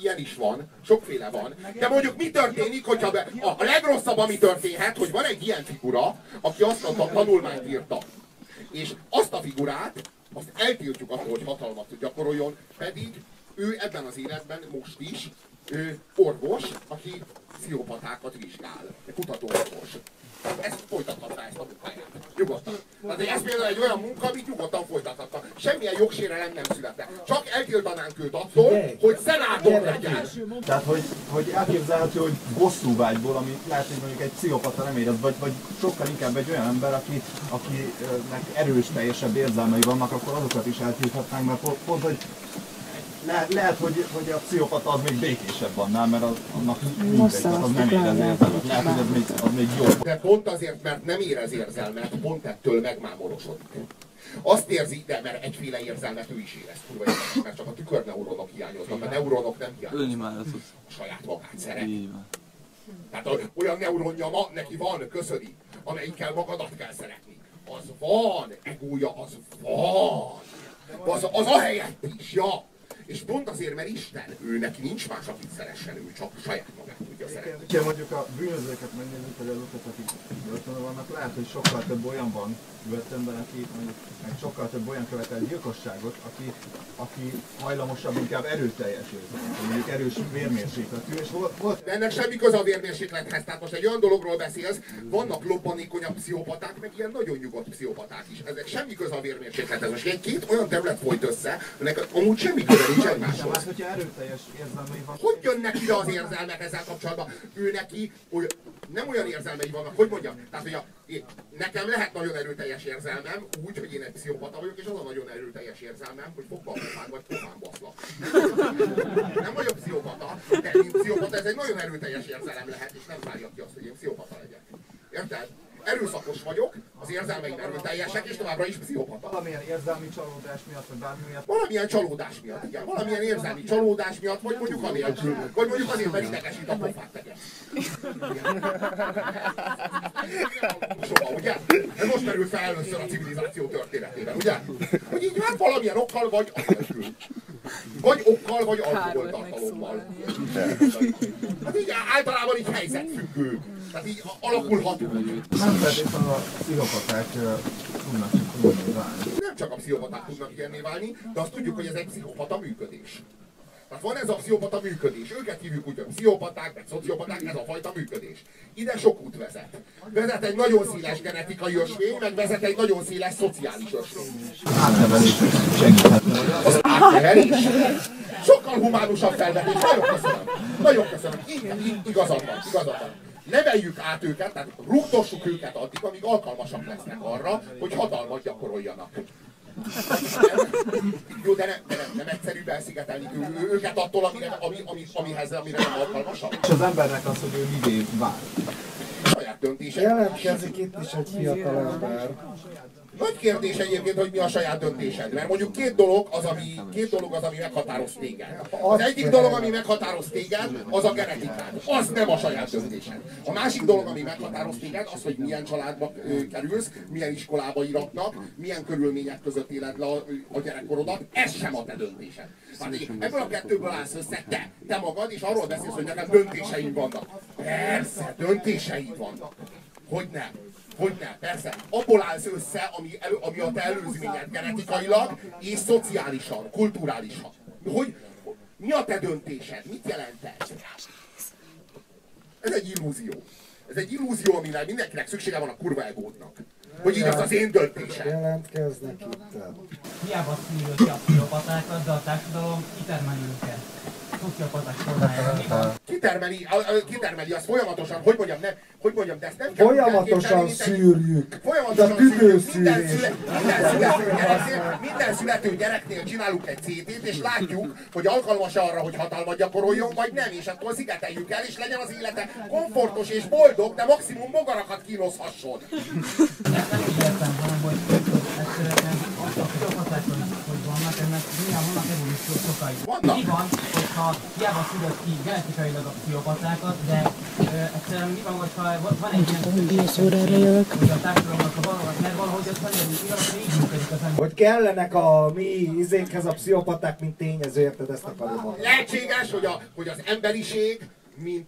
ilyen is van, sokféle van. De mondjuk mi történik, hogyha a legrosszabb, ami történhet, hogy van egy ilyen figura, aki azt a tanulmányt írta. És azt a figurát, azt eltiltjuk attól, hogy hatalmat gyakoroljon, pedig ő ebben az életben most is orvos, aki pszichopatákat vizsgál. Kutatóorvos. Ezt folytathatná, ezt a munkáját. Nyugodtan. Tehát ez például egy olyan munka, amit nyugodtan folytathatna. Semmilyen jogsérelem nem születne. Csak eltiltanánk őt attól, hogy szenátor legyen. Tehát, hogy elképzelhető, hogy bosszúvágyból, ami lehet, hogy mondjuk egy pszichopata nem érez, vagy sokkal inkább egy olyan ember, akinek erős, teljesebb érzelmei vannak, akkor azokat is eltilthatnánk, mert pont hogy lehet, hogy a pszichopata az még békésebb annál, mert annak mindegy, az nem érez érzelmet. Lehet, hogy az még jobb. De pont azért, mert nem érez érzelmet, pont ettől megmámorosodik. Azt érzi, de mert egyféle érzelmet ő is érez, kurva érzelmet, mert csak a tükörneuronok hiányoznak, a neuronok nem hiányoznak. A saját magát szereti. Tehát olyan neuronja neki van, köszöni, amelyikkel magadat kell szeretni. Az van, egója az van. Az a helyett is, ja. És pont azért, mert Isten, ő neki nincs más, akit szeressen, ő csak saját magát tudja szeretni. Ha mondjuk a bűnözőket megnézzük, vagy azokat, akik börtönben vannak, lehet, hogy sokkal több olyan van börtönben, aki meg sokkal több olyan követel gyilkosságot, aki hajlamosabb inkább erőteljes érzelmet, mondjuk erős vérmérsékletű, és volt... De ennek semmi köze a vérmérséklethez, tehát most egy olyan dologról beszélsz, vannak lobbanékonyabb pszichopaták, meg ilyen nagyon nyugodt pszichopaták is. Ezek semmi köze a vérmérséklethez. Most egy két olyan terület folyt össze, ennek amúgy semmi köze nincs egymáshoz. Hát, hogyha erőteljes érzelmei van... Hogy jönnek ide az érzelmek ezzel kapcsolatban? Ő neki nem olyan érzelmei vannak, hogy mondjam? Tehát, hogy nekem lehet nagyon erőteljes érzelmem, úgy, hogy én egy pszichopata vagyok, és az a nagyon erőteljes érzelmem, hogy fogva vagy pofán baszlak. Nem vagyok pszichopata, de mint pszichopata ez egy nagyon erőteljes érzelem lehet, és nem várja ki azt, hogy én pszichopata legyek. Érted? Erőszakos vagyok, az érzelmeim erőteljesek, és továbbra is pszichopata. Valamilyen érzelmi csalódás miatt, vagy bármi miatt. Valamilyen csalódás miatt, igen. Valamilyen érzelmi csalódás miatt, vagy mondjuk anélkül. Vagy mondjuk azért, mert idegesít a pofát tegye. Soha, ugye? Ez most merül fel először a civilizáció történetében, ugye? Hogy így hát valamilyen okkal, vagy anélkül. Vagy okkal, vagy alkoholtartalommal. Hát így általában így helyzetfüggő. Tehát így alakulhat. Nem feltétlenül a pszichopaták tudnak ilyenné válni. Nem csak a pszichopaták tudnak ilyenné válni, de azt tudjuk, hogy ez egy pszichopata működés. Tehát van ez a pszichopata működés. Őket hívjuk úgy, hogy pszichopaták, meg szociopaták, ez a fajta működés. Ide sok út vezet. Vezet egy nagyon széles genetikai ösvény, meg vezet egy nagyon széles szociális ösvény. Átnevelés segíthetne. Az átnevelés sokkal humánusabb felvetés. Nagyon köszönöm. Nagyon köszönöm. Igazad van. Neveljük át őket, tehát rúgdossuk őket addig, amíg alkalmasak lesznek arra, hogy hatalmat gyakoroljanak. Jó, de nem egyszerűbb elszigetelni őket attól, amire nem alkalmasak. És az embernek az, hogy ő mivé vár. Saját döntése. Jelentkezik itt is egy fiatal ember. Nagy kérdés egyébként, hogy mi a saját döntésed. Mert mondjuk két dolog az, ami meghatároz téged. Az egyik dolog, ami meghatároz téged, az a genetikád. Az nem a saját döntésed. A másik dolog, ami meghatároz téged, az, hogy milyen családba kerülsz, milyen iskolába iratnak, milyen körülmények között éled le a gyerekkorodat. Ez sem a te döntésed. Hát ebből a kettőből állsz össze te magad, és arról beszélsz, hogy neked döntéseid vannak. Persze, döntéseid vannak. Hogy nem? Hogy nem, persze. Abból állsz össze, ami a te előzményed genetikailag, és szociálisan, kulturálisan. Mi a te döntésed? Mit jelent ez? Ez egy illúzió. Ez egy illúzió, amire mindenkinek szüksége van a kurva egódnak. Hogy így az én döntésem. Jelentkeznek itt. Hiába szűrjük ki a pszichopatákat, de a társadalom kitermeli őket. Szociopaták formájában. Kitermeli azt folyamatosan, hogy mondjam, de ezt nem kell folyamatosan szűrjük. Folyamatosan szűrjük. Minden születő gyereknél csinálunk egy CT-t, és látjuk, hogy alkalmas arra, hogy hatalmat gyakoroljon, vagy nem, és akkor szigeteljük el, és legyen az élete komfortos és boldog, de maximum bogarakat kínozhasson. Nem úgy értem, hanem hogy egyszerűen a pszichopatákon hogy vannak, ennek nyilván vannak evolúciós okai. Vannak. Mi van, hogyha hiába szülött ki genetikailag a pszichopatákat, de egyszerűen mi van, hogyha van egy ilyen hogy a társadalomnak a valahogy, mert valahogy azt mondja, hogy igaz, hogy így működik az ember. Hogy kellenek a mi izénkhez a pszichopaták, mint tényező, érted, ezt akarom mondani. Lehetséges, hogy az emberiség, mint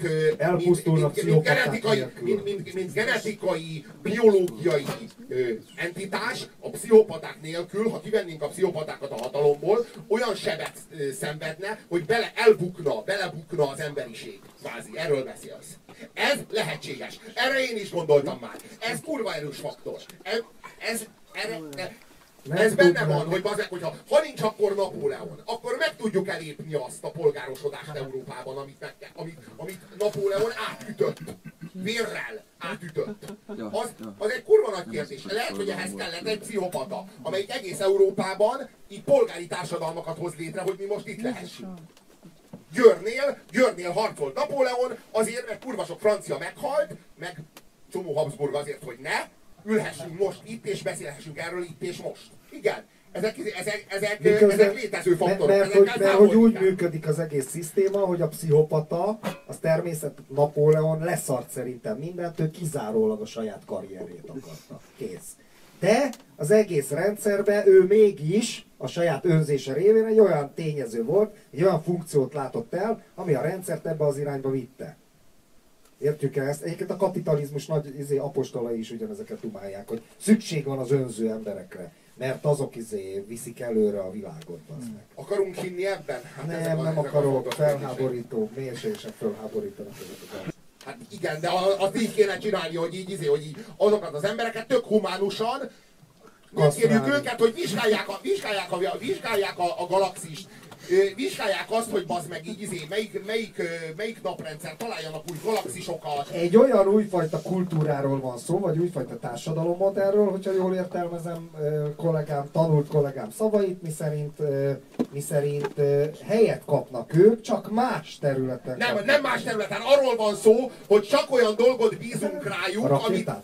genetikai, biológiai entitás, a pszichopaták nélkül, ha kivennénk a pszichopatákat a hatalomból, olyan sebet szenvedne, hogy belebukna az emberiség. Kvázi, erről beszélsz. Ez lehetséges. Erre én is gondoltam már. Ez kurva erős faktor. Ez benne van, hogy bazeg, ha nincs akkor Napóleon, akkor meg tudjuk elépni azt a polgárosodást Európában, amit Napóleon átütött. Vérrel átütött. Az egy kurva nagy kérdés. Lehet, hogy ehhez kellett egy pszichopata, amelyik egész Európában így polgári társadalmakat hoz létre, hogy mi most itt lehessünk. Győrnél harcolt Napóleon, azért, mert kurva sok francia meghalt, meg csomó Habsburg azért, hogy ne, ülhessünk most itt, és beszélhessünk erről itt és most. Igen, ezek létező faktorok. Mert hogy úgy működik az egész szisztéma, hogy a pszichopata, az természet Napóleon leszart szerintem mindent, ő kizárólag a saját karrierjét akarta. Kész. De az egész rendszerben ő mégis a saját önzése révén egy olyan tényező volt, egy olyan funkciót látott el, ami a rendszert ebbe az irányba vitte. Értjük ezt? Egyébként a kapitalizmus nagy apostolai is ugyanezeket dumálják, hogy szükség van az önző emberekre, mert azok viszik előre a világot. Akarunk hinni ebben? Hát nem akarok, felháborító, mélységesen felháborítanak ezeket. Hát igen, de azt így kéne csinálni, hogy így azokat az embereket tök humánusan, kérjük őket, hogy vizsgálják a galaxist. Vizsgálják azt, hogy bazd meg így melyik naprendszer, találjanak új galaxisokat. Egy olyan újfajta kultúráról van szó, vagy újfajta társadalommodellről, hogyha jól értelmezem tanult kollégám szavait, miszerint helyet kapnak ők, csak más területen. Nem más területen, arról van szó, hogy csak olyan dolgot bízunk rájuk,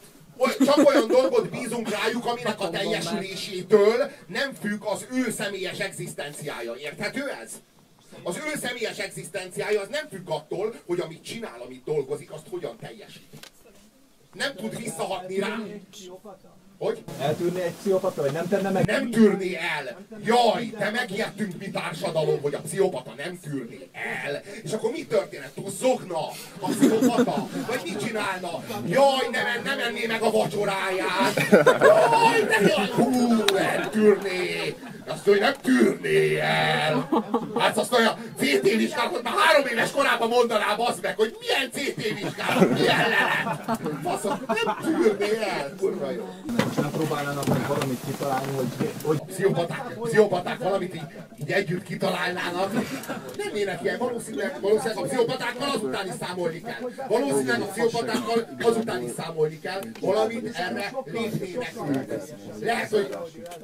aminek a teljesülésétől nem függ az ő személyes egzisztenciája. Érthető ez? Az ő személyes egzisztenciája az nem függ attól, hogy amit csinál, amit dolgozik, azt hogyan teljesít. Nem tud visszahatni rá. Hogy? Eltűrné egy pszichopata, vagy nem tenne meg? Nem tűrné el! Jaj, de megijedtünk mi társadalom, hogy a pszichopata nem tűrné el. És akkor mi történne? Tuzzogna a pszichopata? Vagy mit csinálna? Jaj, nem enné meg a vacsoráját! Jaj, nem tűrné! Azt mondja, hogy nem tűrné el! Hát azt mondja, CT vizsgálatot már 3 éves korában mondaná, bazd meg, hogy milyen CT vizsgálat, milyen lelet! Faszom, nem tűrné el! Kurva jó! Nem próbálnának meg valamit kitalálni, hogy... A pszichopaták valamit így együtt kitalálnának. Nem ének ilyen, valószínűleg a pszichopatákkal azután is számolni kell. Valószínűleg a pszichopatákkal azután is számolni kell. Valamit erre lépnének. Lehet, hogy...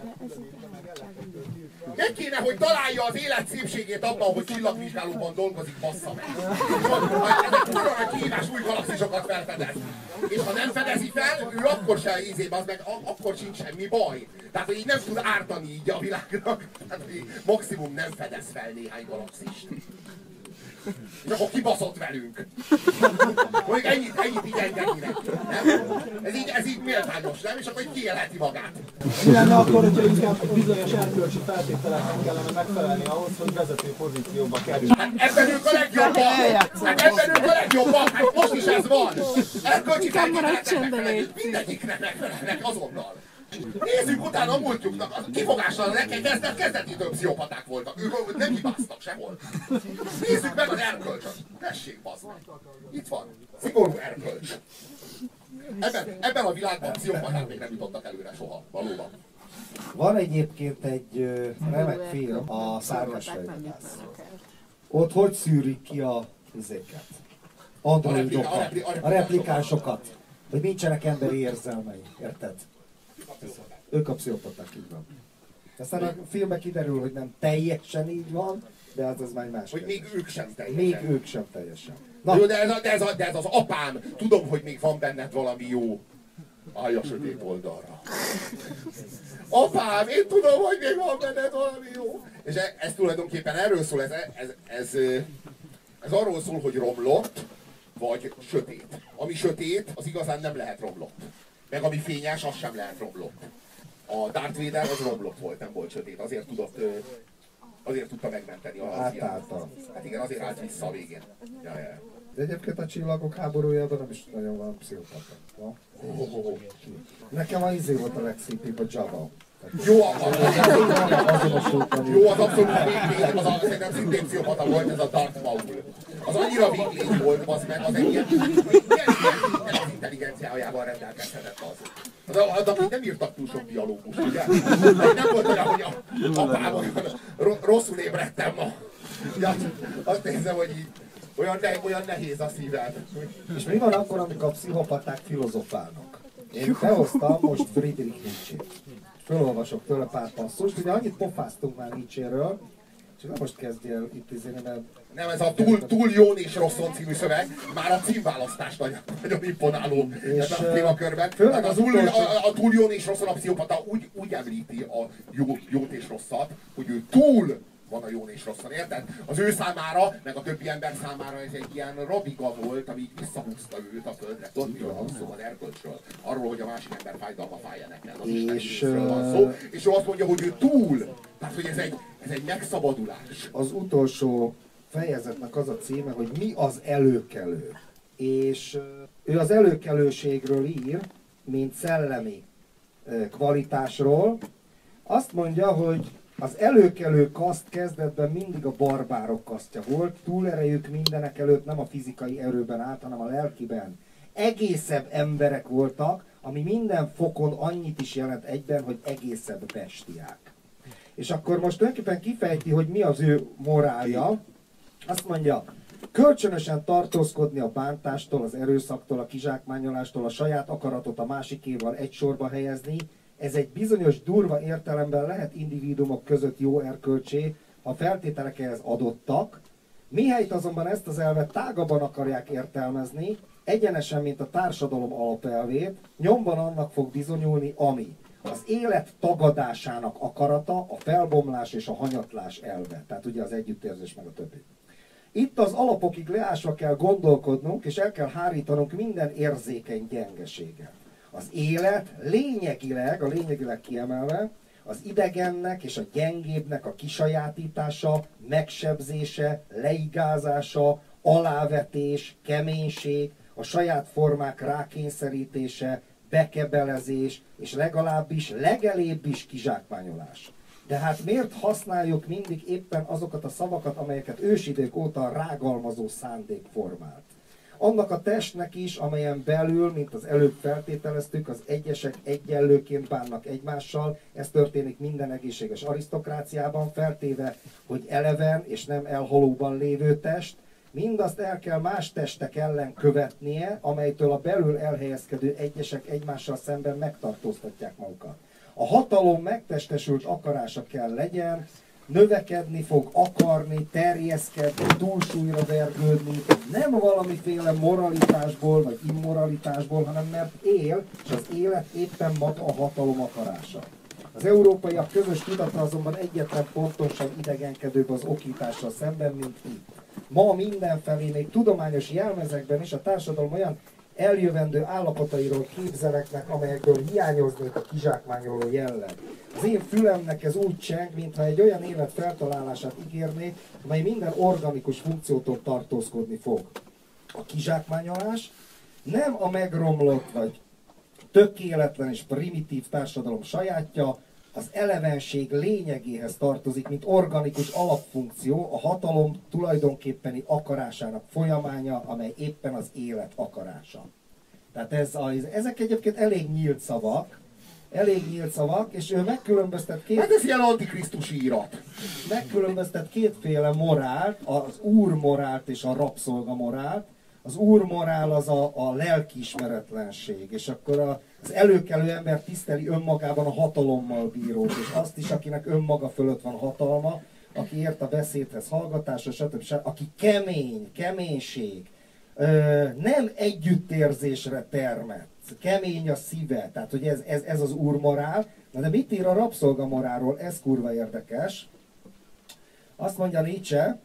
Nem kéne, hogy találja az élet szépségét abban, hogy csillagvizsgálóban dolgozik, bassza meg. Ezek kurva kihívás új galaxisokat felfedez. És ha nem fedezi fel, ő akkor se akkor sincs semmi baj. Tehát, hogy így nem tud ártani így a világnak. Tehát, hogy maximum nem fedez fel néhány galaxist. És akkor kibaszott velünk. Mondjuk ennyit így engedni neki. Ez így méltányos, nem? És akkor így kiélheti magát. Mi lenne akkor, hogyha inkább bizonyos erkölcsi feltételeknek kellene megfelelni ahhoz, hogy vezető pozícióba kerül? Hát ebben ők a legjobbak! Hát most is ez van! Erkölcsi feltételeknek megfelelni, mindegyiknek megfelelnek azonnal. Nézzük utána a múltjuknak, az kifogással kezdetétől pszichopaták voltak, ők nem hibáztak sehol. Nézzük meg az erkölcsöt. Tessék, bazd meg. Itt van. Szigorú erkölcs. Ebben a világban pszichopaták még nem jutottak előre soha. Valóban. Van egyébként egy remek film, a Szárnyas fejvadász. Ott hogy szűrik ki a izéket? Androidokat, a replikánsokat, hogy nincsenek emberi érzelmei, érted? Ők a pszichopaták, így van. Aztán a filmben kiderül, hogy nem teljesen így van, de az már más. Hogy még ők sem teljesen. Még ők sem teljesen. Na. Jó, de ez az apám. Tudom, hogy még van benned valami jó. Állj a sötét oldalra. Apám, én tudom, hogy még van benned valami jó. És ez tulajdonképpen erről szól, ez arról szól, hogy romlott, vagy sötét. Ami sötét, az igazán nem lehet romlott. Meg ami fényes, az sem lehet romlott. A Darth Vader az romlott volt, nem volt sötét. Azért tudta megmenteni a Átállta. Hát igen, azért állt vissza a végén. Ja. De egyébként a Csillagok háborújában nem is nagyon van pszichopata. Nekem a izé volt a legszépibb, a Jabba. Jó, Azonosultam. jó, az abszolút véglény, szerintem szintén pszichopata volt, ez a Darth Maul. Az annyira véglény volt, az meg, az egy ilyen az intelligenciájával rendelkezhetett az. Addig nem írtak túl sok dialógust, ugye? Nem volt olyan, hogy apám rosszul ébredtem ma. Ja, azt nézem, hogy így olyan nehéz a szíved. És mi van akkor, amikor a pszichopaták filozofálnak? Én behoztam most Friedrich Nietzsét. Fölolvasok tőle pár passzust, ugye annyit pofáztunk már Nietzséről, és nem most kezdj el itt izéni, mert... Nem, ez a túl jón és rosszon című szöveg, már a címválasztás nagyon imponáló ebben a témakörben. Tehát a túl jón és rosszon a pszichopata úgy említi a jót és rosszat, hogy ő túl van a jón és rosszon, érted? Az ő számára, meg a többi ember számára ez egy ilyen rabiga volt, ami így visszahúzta őt a földre. Tudod, miről van szó az erkölcsről? Arról, hogy a másik ember fájdalma fájja neked. Az Istenről van szó. És ő azt mondja, hogy ő túl. Tehát, hogy ez egy megszabadulás. Az utolsó fejezetnek az a címe, hogy mi az előkelő. És ő az előkelőségről ír, mint szellemi kvalitásról. Azt mondja, hogy az előkelő kaszt kezdetben mindig a barbárok kasztja volt, túlerejük mindenek előtt nem a fizikai erőben állt, hanem a lelkiben. Egészebb emberek voltak, ami minden fokon annyit is jelent egyben, hogy egészebb bestiák. És akkor most tulajdonképpen kifejti, hogy mi az ő morálja. Azt mondja, kölcsönösen tartózkodni a bántástól, az erőszaktól, a kizsákmányolástól, a saját akaratot a másikéval egy sorba helyezni, ez egy bizonyos durva értelemben lehet individuumok között jó erkölcsé, ha feltételek ehhez adottak, mihelyt azonban ezt az elvet tágabban akarják értelmezni, egyenesen, mint a társadalom alapelvét, nyomban annak fog bizonyulni, ami az élet tagadásának akarata, a felbomlás és a hanyatlás elve. Tehát ugye az együttérzés meg a többi. Itt az alapokig leásva kell gondolkodnunk, és el kell hárítanunk minden érzékeny gyengeséget. Az élet a lényegileg kiemelve, az idegennek és a gyengébbnek a kisajátítása, megsebzése, leigázása, alávetés, keménység, a saját formák rákényszerítése, bekebelezés, és legalébb is kizsákmányolás. De hát miért használjuk mindig éppen azokat a szavakat, amelyeket ősidők óta rágalmazó szándék formált? Annak a testnek is, amelyen belül, mint az előbb feltételeztük, az egyesek egyenlőként bánnak egymással, ez történik minden egészséges arisztokráciában, feltéve, hogy eleven és nem elhalóban lévő test, mindazt el kell más testek ellen követnie, amelytől a belül elhelyezkedő egyesek egymással szemben megtartóztatják magukat. A hatalom megtestesült akarása kell legyen, növekedni fog akarni, terjeszkedni, túlsúlyra vergődni, nem valamiféle moralitásból vagy immoralitásból, hanem mert él, és az élet éppen maga a hatalom akarása. Az európaiak közös tudata azonban egyetlen pontosan idegenkedőbb az okítással szemben, mint mi. Ma mindenfelé, még tudományos jelmezekben is a társadalom olyan eljövendő állapotairól képzeleknek, amelyekből hiányoznék a kizsákmányoló jelleg. Az én fülemnek ez úgy cseng, mintha egy olyan élet feltalálását ígérnék, amely minden organikus funkciótól tartózkodni fog. A kizsákmányolás nem a megromlott vagy tökéletlen és primitív társadalom sajátja, az elevenség lényegéhez tartozik, mint organikus alapfunkció, a hatalom tulajdonképpeni akarásának folyamánya, amely éppen az élet akarása. Tehát ezek egyébként elég nyílt szavak, és ő megkülönböztet Hát ez ilyen antikrisztus írat. megkülönböztet kétféle morált, az úrmorált és a rabszolgamorált. Az úrmorál az a lelkiismeretlenség, és akkor az előkelő ember tiszteli önmagában a hatalommal bírót, és azt is, akinek önmaga fölött van hatalma, aki ért a beszédhez hallgatása, stb. Aki keménység, nem együttérzésre termett, kemény a szíve, tehát hogy ez az úrmorál. Na de mit ír a rabszolgamoráról? Ez kurva érdekes. Azt mondja Nietzsche,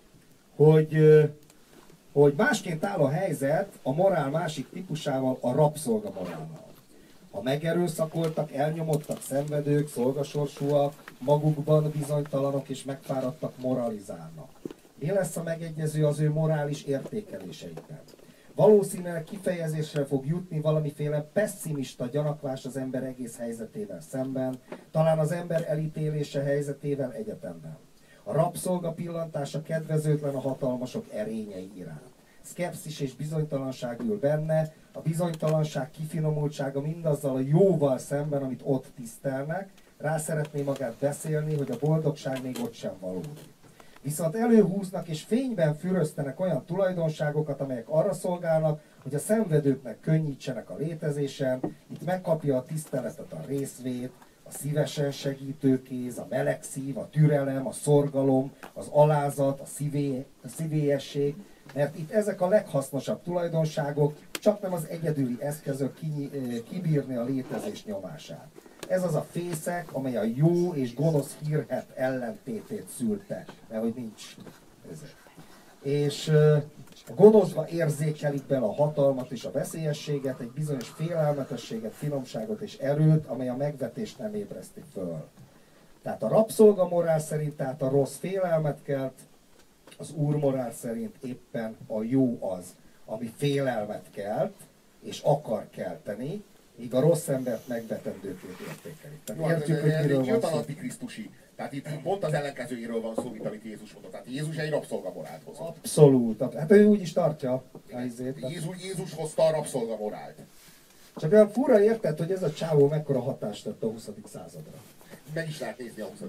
hogy másként áll a helyzet a morál másik típusával, a rabszolgamorállal. A megerőszakoltak, elnyomottak, szenvedők, szolgasorsúak, magukban bizonytalanok és megfáradtak moralizálnak. Mi lesz a megegyező az ő morális értékeléseikben? Valószínűleg kifejezésre fog jutni valamiféle pesszimista gyanakvás az ember egész helyzetével szemben, talán az ember elítélése helyzetével egyetemben. A rabszolga pillantása kedvezőtlen a hatalmasok erényei iránt. Szkepszis és bizonytalanság ül benne, a bizonytalanság kifinomultsága mindazzal a jóval szemben, amit ott tisztelnek, rá szeretné magát beszélni, hogy a boldogság még ott sem valódi. Viszont előhúznak és fényben füröztenek olyan tulajdonságokat, amelyek arra szolgálnak, hogy a szenvedőknek könnyítsenek a létezésen, itt megkapja a tiszteletet a részvét, a szívesen segítő kéz, a meleg szív, a türelem, a szorgalom, az alázat, a szívélyesség, mert itt ezek a leghasznosabb tulajdonságok, csak nem az egyedüli eszközök kibírni a létezés nyomását. Ez az a fészek, amely a jó és gonosz hírhet ellentétét szülte, mert hogy nincs ezek. És a gonoszba érzékelik bele a hatalmat és a veszélyességet, egy bizonyos félelmetességet, finomságot és erőt, amely a megvetést nem ébreszti föl. Tehát a rabszolgamorál szerint, tehát a rossz félelmet kelt, az úrmorál szerint éppen a jó az, ami félelmet kelt, és akar kelteni, míg a rossz embert megvetendőként értékeli. Tehát értjük, hogy miről van szó. Antikrisztusi. Tehát itt pont az ellenkezőjéről van szó, mint amit Jézus mondott. Tehát Jézus egy rabszolgamorált hozott. Abszolút. Hát ő úgy is tartja. Jézus hozta a rabszolgamorált. Csak olyan fura érted, hogy ez a csávó mekkora hatást tett a 20. századra. Meg is lehet nézni a 20.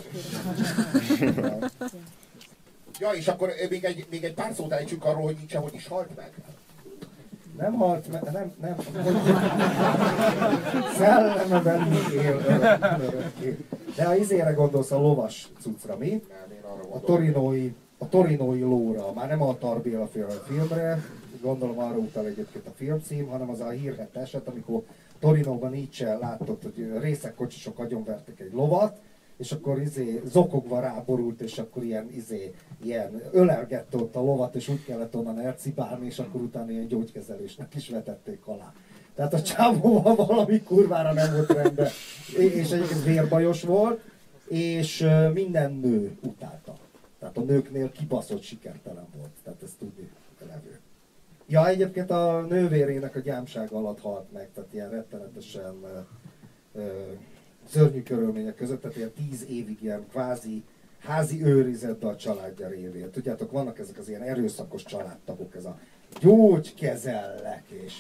századot. Ja, és akkor még egy pár szót ejtsünk arról, hogy Nietzsche hogy is halt meg. Nem halt meg, nem. Szellemeben él örökké. De a izére gondolsz, a lovas cuccra, mi? Nem, én arra gondolom. A torinói lóra, már nem a Tarbéla filmre, gondolom arra utal egyébként a filmcím, hanem az a hírhet eset, amikor Torinóban Nietzsche látott, hogy részegkocsisok agyonvertek egy lovat, és akkor zokogva ráborult, és akkor ilyen ölelgette ott a lovat, és úgy kellett onnan elcibálni, és akkor utána ilyen gyógykezelésnek is vetették alá. Tehát a csávóval valami kurvára nem volt rendben, és egyébként vérbajos volt, és minden nő utálta. Tehát a nőknél kibaszott sikertelen volt, tehát ezt tudni levő. Ja, egyébként a nővérének a gyámsága alatt halt meg, tehát ilyen rettenetesen szörnyű körülmények között, tehát ilyen 10 évig ilyen kvázi házi őrizetben a családja révén. Tudjátok, vannak ezek az ilyen erőszakos családtagok, ez a gyógykezellek és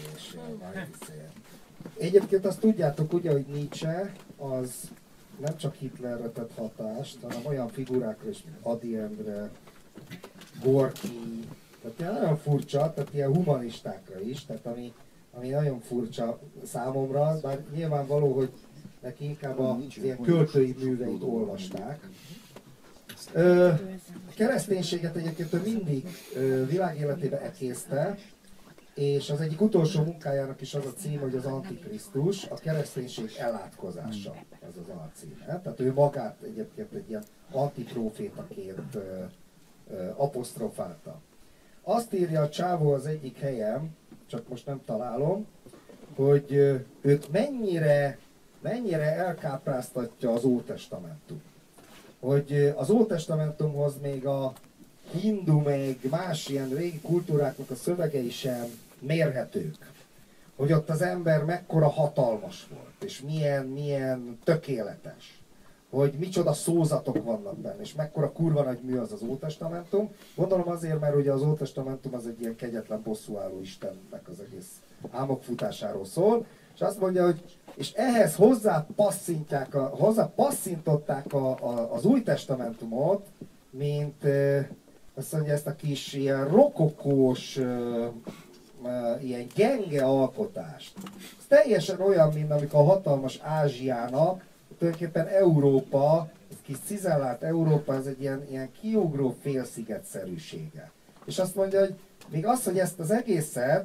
Egyébként azt tudjátok ugye, hogy Nietzsche az nem csak Hitlerre tett hatást, hanem olyan figurákra is, mint Ady Endre, Gorki, tehát ilyen nagyon furcsa, tehát ilyen humanistákra is, tehát ami nagyon furcsa számomra, bár nyilvánvaló, hogy neki inkább a ilyen költői műveit olvasták. A kereszténységet egyébként ő mindig világéletében ekészte, és az egyik utolsó munkájának is az a cím, hogy az Antikrisztus, a kereszténység elátkozása, ez az alcíme. Tehát ő magát egyébként egy ilyen antiprófétaként apostrofálta. Azt írja a csávó az egyik helyen, csak most nem találom, hogy őt mennyire elkápráztatja az Ótestamentum. Hogy az Ótestamentumhoz még a hindu, meg más ilyen régi kultúráknak a szövegei sem mérhetők. Hogy ott az ember mekkora hatalmas volt, és milyen tökéletes. Hogy micsoda szózatok vannak benne, és mekkora kurva nagy mű az Ótestamentum. Gondolom azért, mert ugye az Ótestamentum az egy ilyen kegyetlen bosszúálló Istennek az egész álmok futásáról szól, és azt mondja, hogy és ehhez hozzápasszintották az Új Testamentumot, mint azt mondja, ezt a kis ilyen rokokós, ilyen gyenge alkotást. Ez teljesen olyan, mint amikor a hatalmas Ázsiának, tulajdonképpen Európa, ez kis cizellált Európa, ez egy ilyen kiugró félsziget-szerűsége. És azt mondja, hogy még az, hogy ezt az egészet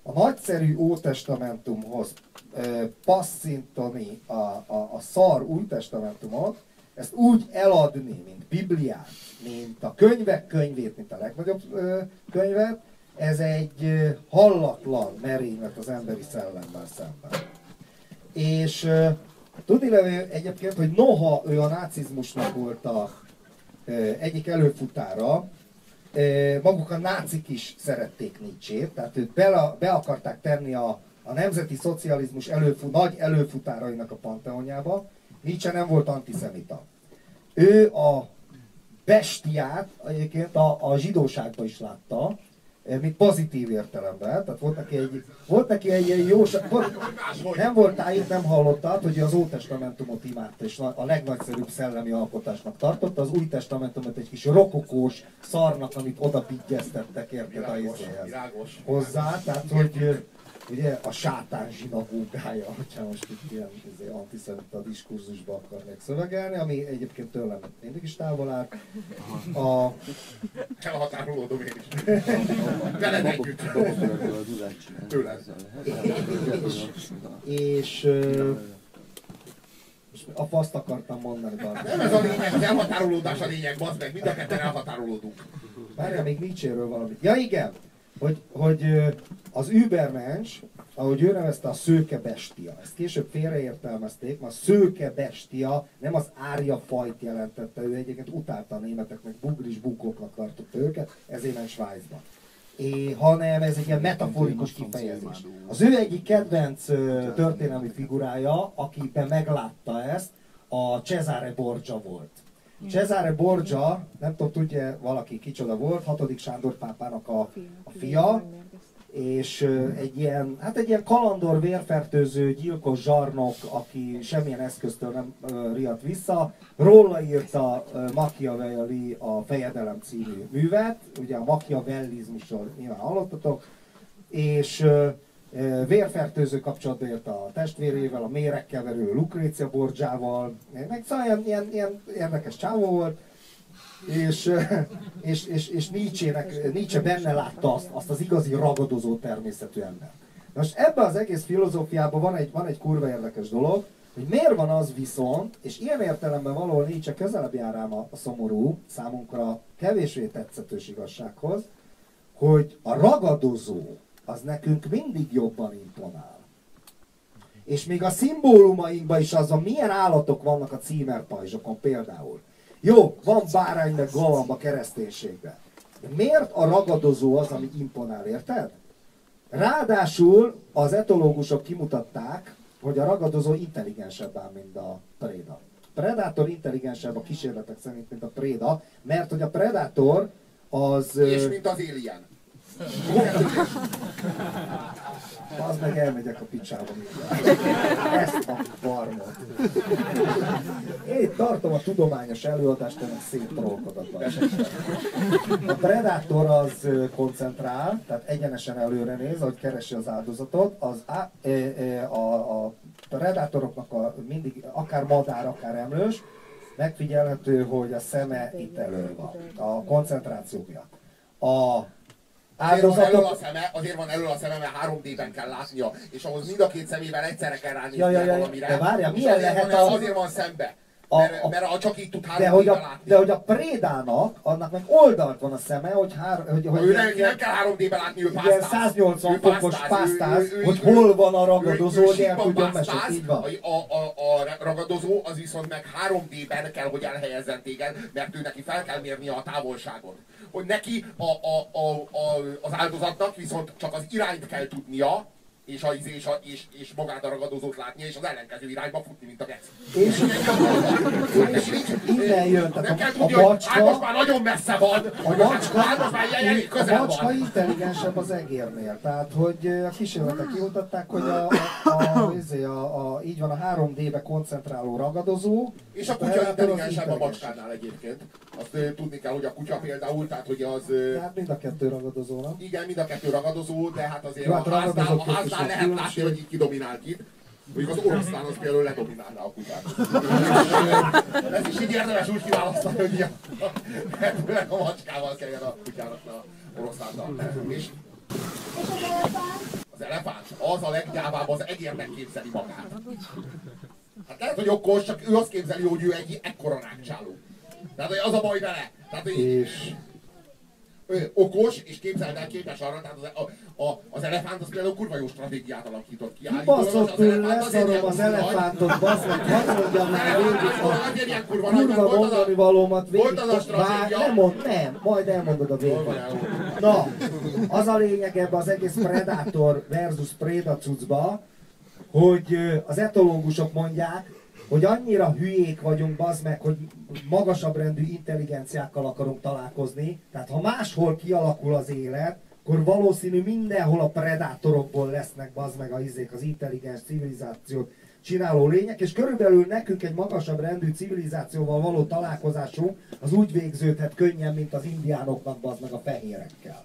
a nagyszerű Ótestamentumhoz passzintani a szar Új Testamentumot, ezt úgy eladni, mint Bibliát, mint a könyvek könyvét, mint a legnagyobb könyvet, ez egy hallatlan merénylet az emberi szellemmel szemben. És tudni levő egyébként, hogy noha ő a nácizmusnak volt egyik előfutára, maguk a nácik is szerették Nietzsét, tehát őt be akarták tenni a nemzeti szocializmus nagy előfutárainak a panteonjába. Nietzsche nem volt antiszemita. Ő a bestiát egyébként a zsidóságban is látta, mint pozitív értelemben. Tehát volt neki egy ilyen jó... Nem volt itt, nem hallottad, hogy az Ótestamentumot imádta, és a legnagyszerűbb szellemi alkotásnak tartotta. Az Új Testamentumot egy kis rokokós szarnak, amit oda pigyeztettek, érted a izéhez hozzá. Tehát, hogy ugye a sátán zsinagógája, hogyha most itt ilyen antiszemita diskurzusba akarnék szövegelni, ami egyébként tőlem mindig is távol áll. Elhatárolódom én is. Veled együtt. Tőled. És a faszt akartam mondani. Nem ez a lényeg, az elhatárolódás a lényeg, bazd meg, mind a ketten elhatárolódunk. Várjál még Nietzséről valamit. Ja igen, hogy az Übermensch, ahogy ő nevezte, a szőke bestia. Ezt később félreértelmezték, mert a szőke bestia nem az árja fajt jelentette, ő egyébként utálta a németeknek, bugris bukóknak tartotta őket, ezért ment Svájcba. Hanem ez egy ilyen metaforikus kifejezés. Az ő egyik kedvenc történelmi figurája, akiben meglátta ezt, a Cesare Borgia volt. Cesare Borgia, nem tudom, tudja valaki kicsoda volt, 6. Sándor pápának a fia, és egy ilyen kalandor, vérfertőző, gyilkos zsarnok, aki semmilyen eszköztől nem riadt vissza. Róla írta Machiavelli a Fejedelem című művet, ugye a machiavellizmusról nyilván hallottatok, és vérfertőző kapcsolatban ért a testvérével, a méregkel verő Lucrezia Borgiával, meg szóval ilyen érdekes csávó volt, és Nietzsche benne látta azt az igazi ragadozó természetű embert. Most ebben az egész filozófiában van egy kurva érdekes dolog, hogy miért van az viszont, és ilyen értelemben valahol Nietzsche közelebb jár ám a szomorú, számunkra kevésbé tetszetős igazsághoz, hogy a ragadozó az nekünk mindig jobban imponál. És még a szimbólumainkban is azon milyen állatok vannak a címerpajzsokon például. Jó, van bárány meg galamb a kereszténységben. De miért a ragadozó az, ami imponál, érted? Ráadásul az etológusok kimutatták, hogy a ragadozó intelligensebb ám, mint a préda. A predátor intelligensebb a kísérletek szerint, mint a préda, mert hogy a predátor az... És mint az alien. Az meg elmegyek a picsába. Ezt a barmot. Én itt tartom a tudományos előadást, ennek szép trollkodatban. A predátor az koncentrál, tehát egyenesen előre néz, ahogy keresi az áldozatot. A predátoroknak mindig, akár madár, akár emlős, megfigyelhető, hogy a szeme itt elő van, a koncentráció miatt. Azért van elől a szeme, mert 3D-ben kell látnia, és ahhoz mind a két szemével egyszerre kell ránéznie valamire. De várjál, milyen lehet azért van szembe. Mert csak így tud 3D-ben látni. De hogy a prédának, annak meg oldalt van a szeme, hogy ő nem kell 3D-ben látni, ő pásztáz. Igen, 180 fokos pásztáz, hogy hol van a ragadozó, hogy el tudjon mesélni. Így van. A ragadozó az viszont meg 3D-ben kell, hogy elhelyezzen téged, mert ő neki fel kell mérnie a távolságot. Hogy neki az áldozatnak viszont csak az irányt kell tudnia, és magát a ragadozót látnia, és az ellenkező irányba futni, mint a gec. És innen jön, nem kell tudni, hogy Ágos már nagyon messze van, a macska intelligensebb az egérnél. Tehát, hogy a kísérletek kimutatták, hogy így van a 3D-be koncentráló ragadozó. És a kutya intelligensebb a macskánál egyébként. Azt tudni kell, hogy a kutya például, tehát hogy az... Tehát mind a kettő ragadozó, nem? Igen, mind a kettő ragadozó, de hát azért a háznál lehet látni, hogy így kidominál ki. Mondjuk az oroszlán az például ledominálná a kutyát. Ez is így érdemes úgy kiválasztani, hogy főleg a macskával kelljen a kutyának a oroszlánnal. És az az a leggyávább, az egérnek képzeli magát. Hát lehet, hogy okos, csak ő azt képzeli, hogy ő egy ekkora rákcsáló. Tehát az a baj vele. Tehát, És okos, és képzeld el, képes arra, tehát az elefánt az például kurva jó stratégiát alakított ki. kibaszottul leszarom az elefántot, bassz meg, hadd mondjam már végig a kurva mondani valómat végig. Nem, majd elmondod a végig. Na, az a lényeg ebben az egész Predator versus Preda cuccba, hogy az etológusok mondják, hogy annyira hülyék vagyunk, bazd meg, hogy magasabb rendű intelligenciákkal akarunk találkozni. Tehát ha máshol kialakul az élet, akkor valószínű mindenhol a predátorokból lesznek, bazd meg, az intelligens civilizációt csináló lények, és körülbelül nekünk egy magasabb rendű civilizációval való találkozásunk az úgy végződhet könnyen, mint az indiánoknak, bazd meg, a fehérekkel.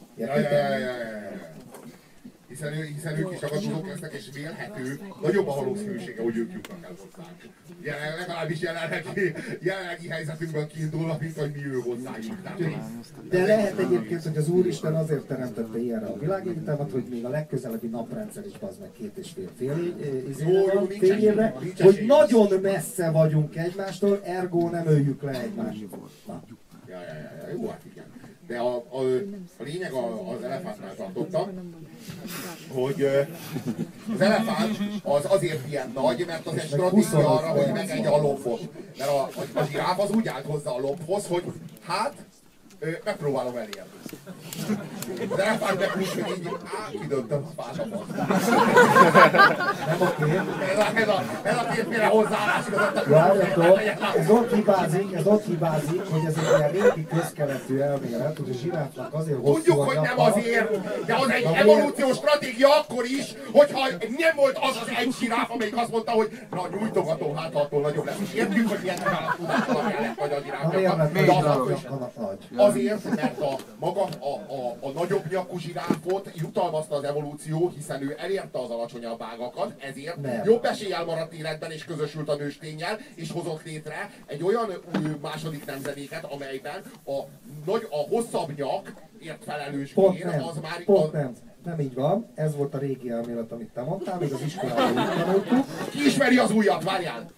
Hiszen ők is ragadozók lesznek, és vélhető, nagyobb a valószínűsége, hogy ők jutnak el hozzánk. Legalábbis jelenlegi helyzetünkben kiindulva, mint hogy mi ő hozzájuk. De lehet egyébként, hogy az Úristen azért teremtette ilyenre a világegyetemet, hogy még a legközelebbi naprendszer is az meg 2,5 fél évre, hogy nagyon messze vagyunk egymástól, ergo nem öljük le egymást. Jó, hát igen. De a lényeg az elefántnál tartottam, hogy az elefánt az azért ilyen nagy, mert az egy stratégia arra, hogy megegye a lombot. Mert a zsiráf az úgy állt hozzá a lombhoz, hogy hát megpróbálom elérni. Az elefánt meg úgy, hogy így kidöntöm a fát a fasz. Nem oké. Ez a kétféle hozzáállás között. Várjatok, ez ott hibázik, hogy ez egy ilyen régi közkeletű elmélet, hogy a zsiráfnak azért hosszú tudjuk, hogy nem azért, de az egy evolúciós stratégia akkor is, hogyha nem volt az az egy zsiráf, amelyik azt mondta, hogy na nyújtogató, hát attól nagyobb lesz. Értjük, hogy milyen megállapodás alapján lett nagy a zsiráfnak. Azért, mert a nagyobb nyakú zsiráfot jutalmazta az evolúció, hiszen ő elérte az alacsonyabb ágakat, ezért jobb eséllyel maradt életben és közösült a nősténnyel, és hozott létre egy olyan második nemzedéket, amelyben a hosszabb nyak ért felelős vér, az már... Pont nem. Nem így van, ez volt a régi elmélet, amit te mondtál, még az iskolában úgy tanultuk. Ki ismeri az újat, várjál!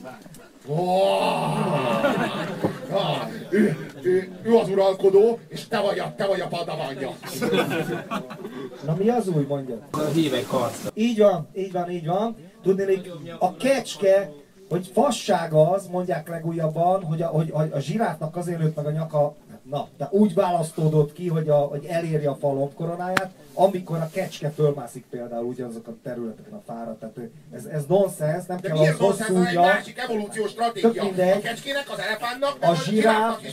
Ő az uralkodó, és te vagy a padavanja. Na mi az új, mondja? A hívek harca. Így van. Tudnék, a kecske, hogy fasság az, mondják legújabban, hogy a zsiráfnak azért lőtt meg a nyaka, de úgy választódott ki, hogy elérje a fal lombkoronáját, amikor a kecske fölmászik például ugyanazok a területeken a fára. Tehát ez nonsens, nem kell az hosszú ujja. Ez egy másik evolúciós stratégia. A kecskének, az elefántnak, a zsiráf,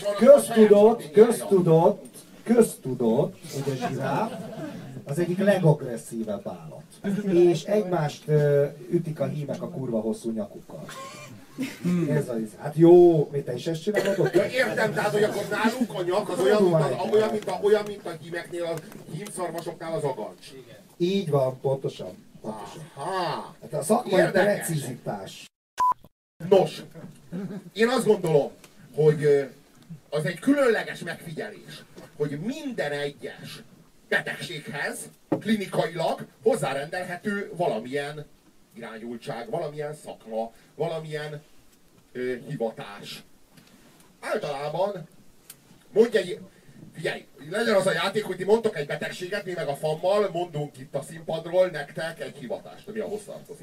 köztudott, hogy a zsiráf az egyik legagresszívebb állat. És egymást ütik a hímek a kurva hosszú nyakukkal. Ez az, hát jó, mit te is ezt csinálod? Értem, tehát, hogy akkor nálunk a nyak az olyan, mint a hímeknél, a hímszarvasoknál az agancs. Így van, pontosan. Aha. Hát a szakmai precizitás. Nos, én azt gondolom, hogy az egy különleges megfigyelés, hogy minden egyes betegséghez klinikailag hozzárendelhető valamilyen irányultság, valamilyen szakma, valamilyen hivatás. Általában figyelj, legyen az a játék, hogy ti mondtok egy betegséget, mi meg a fammal mondunk itt a színpadról nektek egy hivatást, ami ahhoz tartozik.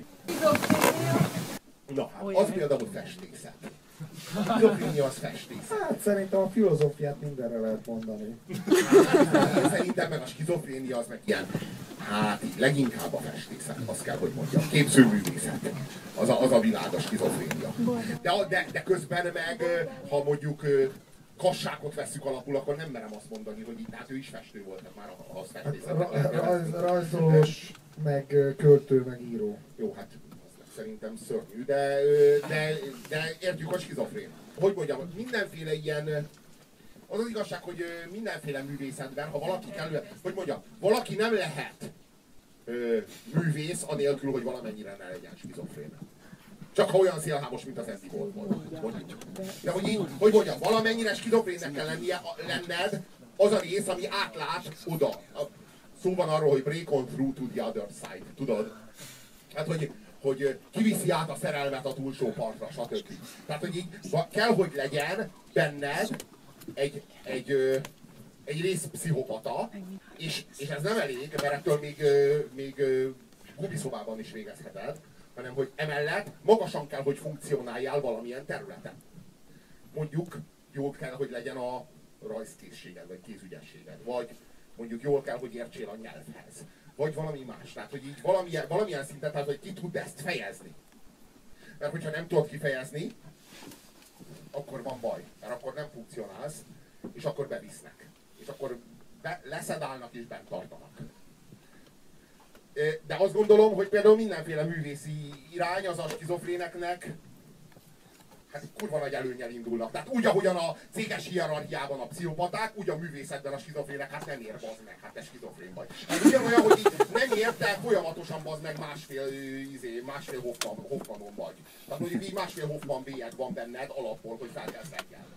Na, hát az például festészet. A skizofrénia az festészet. Hát szerintem a filozófiát mindenre lehet mondani. Szerintem meg a skizofrénia az meg ilyen, hát így leginkább a festészet, azt kell, hogy mondjam. Képzőművészet. Az a világ a skizofrénia. De közben meg, ha mondjuk kassákot vesszük alapul, akkor nem merem azt mondani, hogy itt, hát ő is festő volt, már az festészet. Rajzolós, meg költő, meg író. Jó, hát szerintem szörnyű, de értjük a skizofrén. Hogy mondjam, mindenféle ilyen... Az az igazság, hogy mindenféle művészetben, ha valaki valaki nem lehet művész anélkül, hogy valamennyire ne legyen skizofrén. Csak ha olyan szélhámos, mint az Andy Warhol. De hogy mondjam, valamennyire skizofrénnek kell lenned az a rész, ami átlát oda. szó van arról, hogy break on through to the other side, tudod? Hát, hogy kiviszi át a szerelmet a túlsó partra, stb. Tehát, hogy így kell, hogy legyen benned egy rész pszichopata, és ez nem elég, mert ettől még gumiszobában is végezheted, hanem hogy emellett magasan kell, hogy funkcionáljál valamilyen területen. Mondjuk jól kell, hogy legyen a rajzkészséged, vagy kézügyességed, vagy mondjuk jól kell, hogy értsél a nyelvhez, vagy valami más. Tehát, hogy így valamilyen szinten, tehát, hogy ki tud ezt fejezni. Mert hogyha nem tudod kifejezni, akkor van baj, mert akkor nem funkcionálsz, és akkor bevisznek. És akkor leszedálnak és bent tartanak. De azt gondolom, hogy például mindenféle művészi irány az a skizofréneknek hát kurva nagy előnnyel indulnak. Tehát úgy, ahogyan a céges hierarchiában a pszichopaták, úgy a művészetben a skizofrének, hát nem ér, bazd meg, hát te skizofrén vagy. Hát ugyanolyan, hogy így nem ér, te folyamatosan bazd meg másfél Hoffmanon vagy. Tehát mondjuk így másfél Hoffman bélyeg van benned alapból, hogy felkelsz reggel.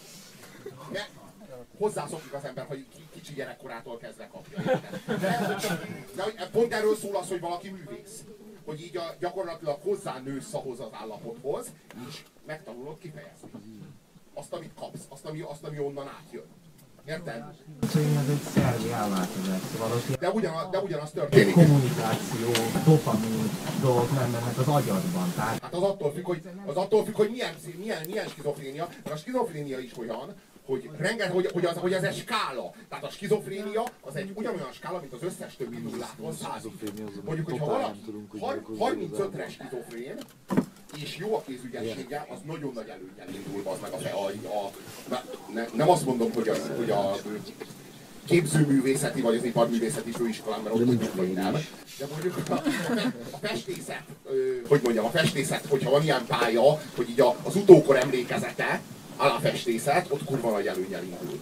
Hozzászokik az ember, hogy kicsi gyerekkorától kezdve kapja. De pont erről szól az, hogy valaki művész. Hogy így gyakorlatilag hozzánősz ahhoz az állapothoz, és megtanulod kifejezni. Azt, amit kapsz, azt, ami onnan átjön. Érted? Ez egy szervi elváltozás, szóval de ugyanaz történik. Kommunikáció, dopamin dolgok nem mennek az agyadban. Tehát... Hát az attól függ, hogy milyen skizofrénia. Mert a skizofrénia is olyan, hogy ez egy skála. Tehát a skizofrénia az egy ugyanolyan skála, mint az összes többi nullától 100-ig. Mondjuk, hogyha valaki 35-re skizofrén, és jó a kézügyessége, az nagyon nagy előnnyel indul az meg nem azt mondom, hogy a képzőművészeti vagy az iparművészeti főiskolán, mert ott tudjuk, hogy nem. De mondjuk a festészet, a festészet, hogyha van ilyen pálya, hogy így az utókor emlékezete, a festészet, ott kurva nagy előnnyel indul.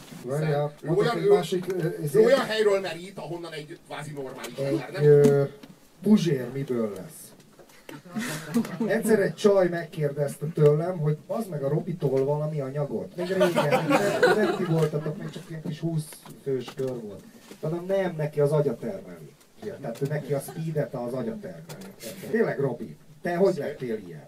Ő olyan helyről merít, ahonnan egy kvázi normális ember, nem? Puzsér miből lesz? Egyszer egy csaj megkérdezte tőlem, hogy az meg a Robitól valami anyagot. Még régen, nem ti voltatok, még csak ilyen kis 20 fős kör volt. Hanem nem, neki az agya termeli. Tehát neki a speedet az agya termeli. Tényleg, Robi, te hogy lettél ilyen?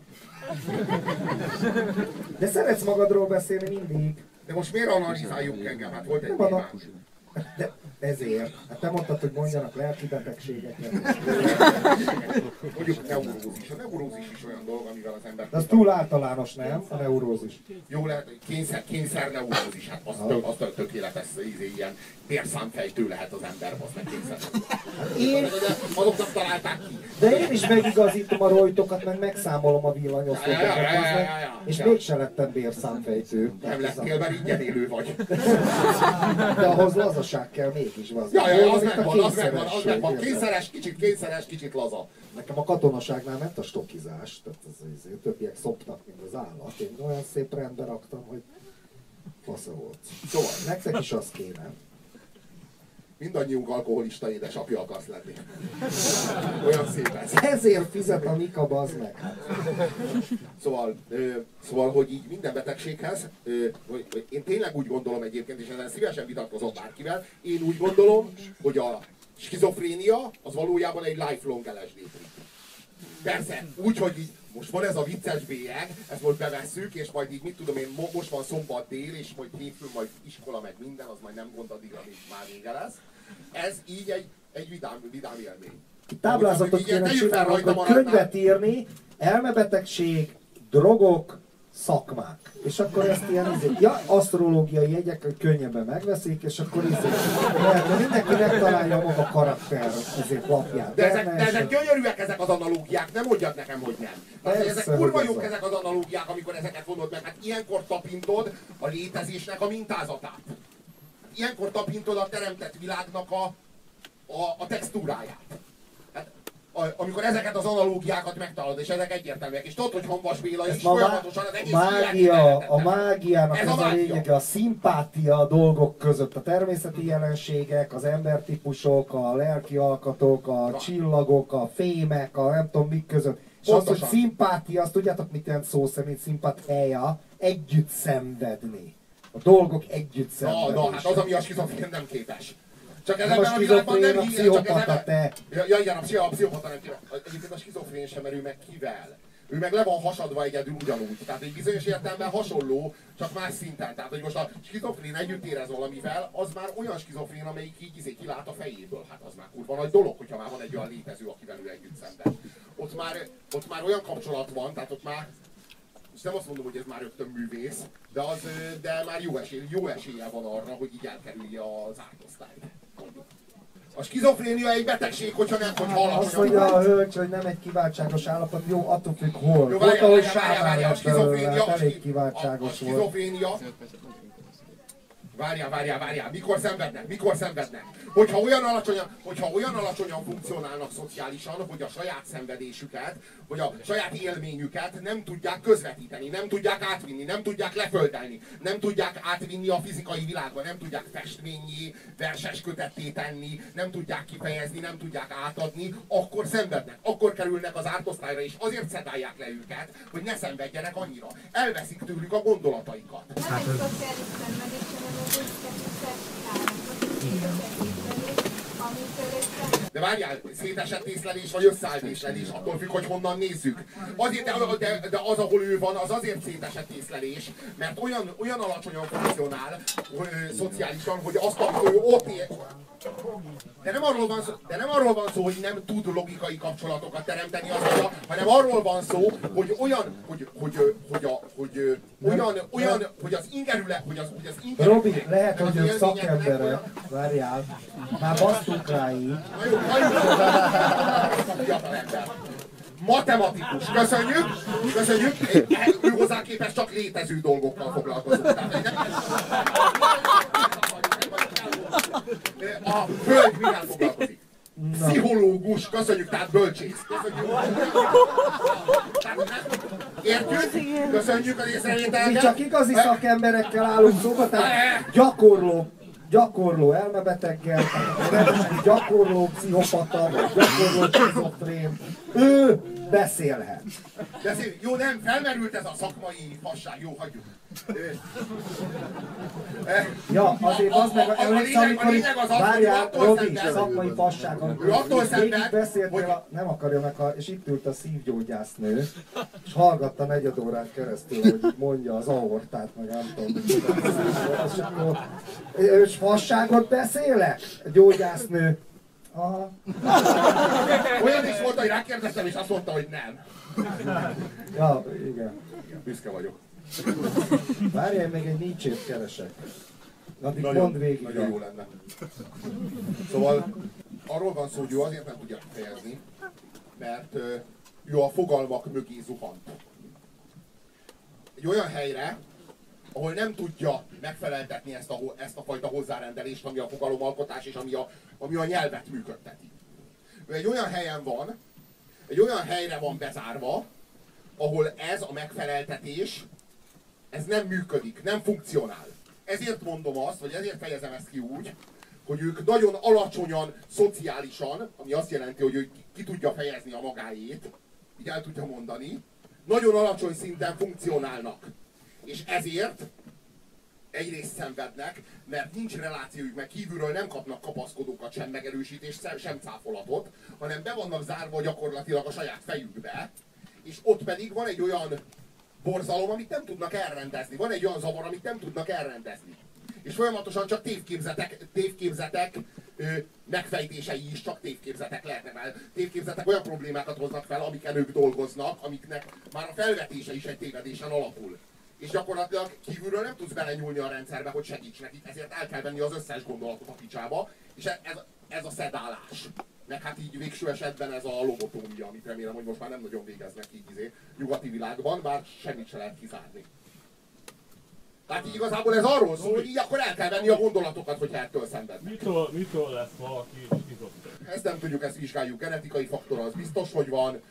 De szeretsz magadról beszélni mindig. De most miért analizáljuk engem? Hát volt egy témánk. De ezért. Hát te mondtad, hogy mondjanak lelki betegségeket. Mondjuk neurózis. A neurózis is olyan dolog, amivel az ember... De az túl általános, nem? A neurózis. Jó lehet, kényszer neurózis. Hát az tökéletes, ilyen bérszámfejtő lehet az ember, az meg kényszer. Azoknak találták ki. De én is megigazítom a rojtokat, meg megszámolom a villanyoszlókat, és mégsem lettem bérszámfejtő. Nem lettél, mert ingyen élő vagy. De ahhoz lazaság kell mégis. Az megvan. Kényszeres, kicsit laza. Nekem a katonaságnál ment a stokizás, tehát az többiek szoptak, mint az állat. Én olyan szép rendbe raktam, hogy fasza volt. Szóval. Nektek is az kéne. Mindannyiunk alkoholista édesapja akarsz lenni. Olyan szép ez. Ezért fizet a Mika, bazd meg. Szóval, hogy így minden betegséghez, én tényleg úgy gondolom egyébként, és ezen szívesen vitatkozom bárkivel, én úgy gondolom, hogy a skizofrénia az valójában egy lifelong LSD trip. Persze, úgyhogy így most van ez a vicces bélyeg, ezt most bevesszük, és majd így mit tudom én, most van szombat dél, és majd hétfőn majd iskola meg minden, az majd nem gond addigra, amíg már vége lesz. Ez így egy vidám élmény. Táblázatot kéne csinálni, hogy könyvet írni, elmebetegség, drogok, szakmák. És akkor ezt ilyen asztrológiai jegyek, hogy könnyebben megveszik, és akkor de mindenki megtalálja a maga karakter lapját. De ezek gyönyörűek ezek az analógiák, nem mondjad nekem, hogy nem. Ezek kurva jók ezek az analógiák, amikor ezeket vonod meg. Hát ilyenkor tapintod a létezésnek a mintázatát. Ilyenkor tapintod a teremtett világnak a textúráját. Amikor ezeket az analógiákat megtalálod, és ezek egyértelműek, és tudod, hogy Hanvas Béla is folyamatosan az egész a mágiának az a lényege, a szimpátia a dolgok között, a természeti jelenségek, az embertípusok, a lelki alkatok, a csillagok, a fémek, a nem tudom mik között. És az, hogy szimpátia, azt tudjátok mit jelent szó szerint szimpátia? Együtt szenvedni. A dolgok együtt szenvedni. Hát az, ami a skizofrén nem képes. Csak ez Nem ebben a a világban nem skizofrén, a híres, csak ez pszichopata, ebben... te. Ja, igen, a pszichopata nem kivel. Egyébként a skizofrén sem, mert ő meg kivel. Ő meg le van hasadva egyedül ugyanúgy. Tehát egy bizonyos értelemben hasonló, csak más szinten. Tehát, hogy most a skizofrén együtt érez valamivel, az már olyan skizofrén, amelyik így kilát a fejéből. Hát az már kurva nagy dolog, hogyha már van egy olyan létező, akivel ő együtt szenved. Ott már olyan kapcsolat van, tehát ott már, és nem azt mondom, hogy ez már rögtön művész, de már jó esélye van arra, hogy így elkerülje az ártosztályt. A skizofrénia egy betegség, hogyha nem, hogy hallatosan. Azt mondja a hölgy, hogy nem egy kiváltságos állapot, jó, attól függ hol. Jó, Volt, ahogy a sávárja skizofrénia, elég kiváltságos a volt. skizofrénia, Várjál, mikor szenvednek? Hogyha olyan alacsonyan funkcionálnak szociálisan, hogy a saját szenvedésüket, vagy a saját élményüket nem tudják közvetíteni, nem tudják átvinni, nem tudják leföldelni, nem tudják átvinni a fizikai világba, nem tudják festményé, verses kötetté tenni, nem tudják kifejezni, nem tudják átadni, akkor szenvednek, akkor kerülnek az ártosztályra, és azért szedálják le őket, hogy ne szenvedjenek annyira. Elveszik tőlük a gondolataikat. Nem egy szociális szenvedés, hanem az De várjál, szétesett észlelés vagy összeállt észlelés, attól függ, hogy honnan nézzük. Azért, de az, ahol ő van, az azért szétesett észlelés, mert olyan alacsonyan funkcionál szociálisan, hogy azt, amit ő ott ér. De nem arról van szó, hogy nem tud logikai kapcsolatokat teremteni az agya, hanem arról van szó, hogy hogy az ingerület, hogy az Robi, lehet, hogy ők szakemberek. Várjál. Már basztunk rá így. Na jó, matematikus. Köszönjük. Ő hozzá képest csak létező dolgokkal foglalkozunk. A hölgy mivel foglalkozik? Pszichológus, köszönjük, tehát bölcsész. Értjük? Köszönjük az észrevételeket. Mi csak igazi szakemberekkel állunk szóba, tehát gyakorló elmebeteggel, tehát gyakorló pszichopata, gyakorló skizofrén. Ő beszélhet. Jó, nem, felmerült ez a szakmai fasság, jó, hagyjuk. Ja, azért az meg emlékszel, amikor lényeg az az, várjál, hogy Robi, szenved. szakmai fasság, Ő attól amikor szenved, végig beszéltél, nem akarja meg, és itt ült a szívgyógyásznő, és hallgatta negyed órán keresztül, hogy így mondja az aortát, meg nem tudom, és akkor, és fasságot beszélek? A gyógyásznő. Aha. Olyan is volt, hogy rákérdeztem, és azt mondta, hogy nem. Ja, igen. Büszke vagyok. Várjál, még egy Nietzsét keresek. Addig Nagyon, mondd végig. nagyon jó lenne. Szóval arról van szó, hogy ő azért nem tudja kifejezni, mert ő a fogalmak mögé zuhant. Egy olyan helyre, ahol nem tudja megfeleltetni ezt a fajta hozzárendelést, ami a fogalomalkotás és ami a nyelvet működteti. Ő egy olyan helyen van, egy olyan helyre van bezárva, ahol ez a megfeleltetés, ez nem működik, nem funkcionál. Ezért mondom azt, vagy ezért fejezem ezt ki úgy, hogy ők nagyon alacsonyan, szociálisan, ami azt jelenti, hogy ő ki tudja fejezni a magáét, így el tudja mondani, nagyon alacsony szinten funkcionálnak. És ezért egyrészt szenvednek, mert nincs relációjuk, meg kívülről nem kapnak kapaszkodókat, sem megerősítést, sem cáfolatot, hanem be vannak zárva gyakorlatilag a saját fejükbe, és ott pedig van egy olyan borzalom, amit nem tudnak elrendezni. Van egy olyan zavar, amit nem tudnak elrendezni. És folyamatosan csak tévképzetek megfejtései is csak tévképzetek lehetnek. Mert tévképzetek olyan problémákat hoznak fel, amiken ők dolgoznak, amiknek már a felvetése is egy tévedésen alapul. És gyakorlatilag kívülről nem tudsz belenyúlni a rendszerbe, hogy segíts nekik, ezért el kell venni az összes gondolatot a picsába, és ez a szedálás. Meg hát így végső esetben ez a lobotómia, amit remélem, hogy most már nem nagyon végeznek így nyugati világban, bár semmit se lehet kizárni. Tehát így igazából ez arról szól, hogy így akkor el kell venni a gondolatokat, hogy ettől szenvednek. Mitől lesz valaki skizofrén? Ezt nem tudjuk, ezt vizsgáljuk. Genetikai faktor az biztos, hogy van.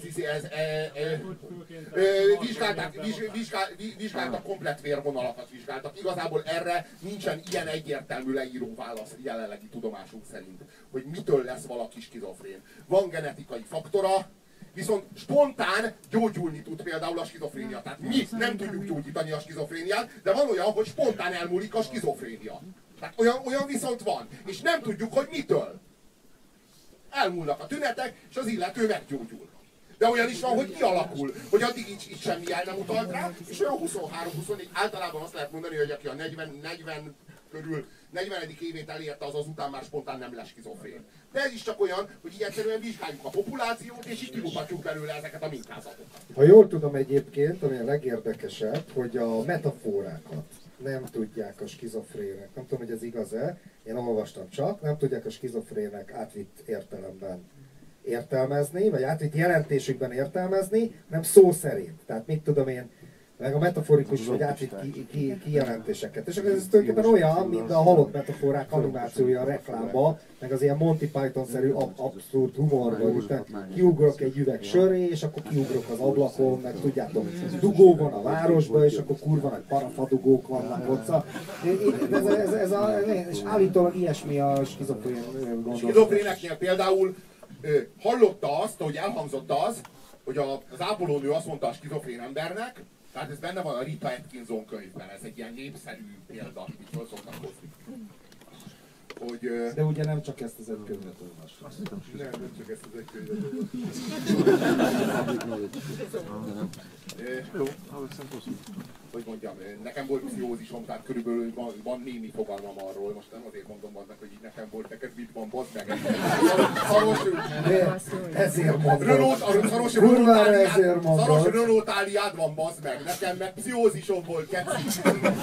Vizsgáltak komplett vérvonalakat vizsgáltak. Igazából erre nincsen ilyen egyértelmű leíró válasz jelenlegi tudomásunk szerint, hogy mitől lesz valaki skizofrén. Van genetikai faktora, viszont spontán gyógyulni tud például a skizofrénia. Tehát mi nem tudjuk gyógyítani a skizofréniát, de van olyan, hogy spontán elmúlik a skizofrénia. Tehát olyan viszont van. És nem tudjuk, hogy mitől. Elmúlnak a tünetek, és az illető meggyógyul. De olyan is van, hogy kialakul, hogy addig így semmi el nem utalt rá, és olyan 23-24, általában azt lehet mondani, hogy aki a 40 körül 40. évét elérte, az azután már spontán nem lesz skizofrén. De ez is csak olyan, hogy így egyszerűen vizsgáljuk a populációt, és így kimutatjuk belőle ezeket a mintázatokat. Ha jól tudom egyébként, ami a legérdekesebb, hogy a metaforákat nem tudják a skizofrének, nem tudom, hogy ez igaz-e, én olvastam csak, nem tudják a skizofrének átvitt értelemben értelmezni, vagy átvitt jelentésükben értelmezni, nem szó szerint. Tehát mit tudom én, meg a metaforikus vagy átvitt kijelentéseket. És ez tulajdonképpen olyan, mint a halott metaforák animációja a reklámba, meg az ilyen Monty Python-szerű abszurd humor, vagy kiugrok egy üveg söré, és akkor kiugrok az ablakon, meg tudjátok, dugó van a városban, és akkor kurva nagy parafadugók vannak ott. És állítólag ilyesmi a skizofrén gondolat. Skizofréneknél például hallotta azt, hogy elhangzott az, hogy az ápolónő azt mondta a skizofrén embernek, tehát ez benne van a Rita Atkinson könyvben, ez egy ilyen népszerű példa, amit így fel szoktak hozni. Hogy, de ugye nem csak ezt az egy könyvet olvastam. Nem csak ezt az egy könyvet hogy mondjam, nekem volt pszichózisom, tehát körülbelül van némi fogalmam arról, most nem azért mondom annak, hogy így nekem volt, neked mit van, bazd meg. Ezért mondom. Szaros Renault Áliád van, bazd meg, nekem meg pszichózisom volt, keci.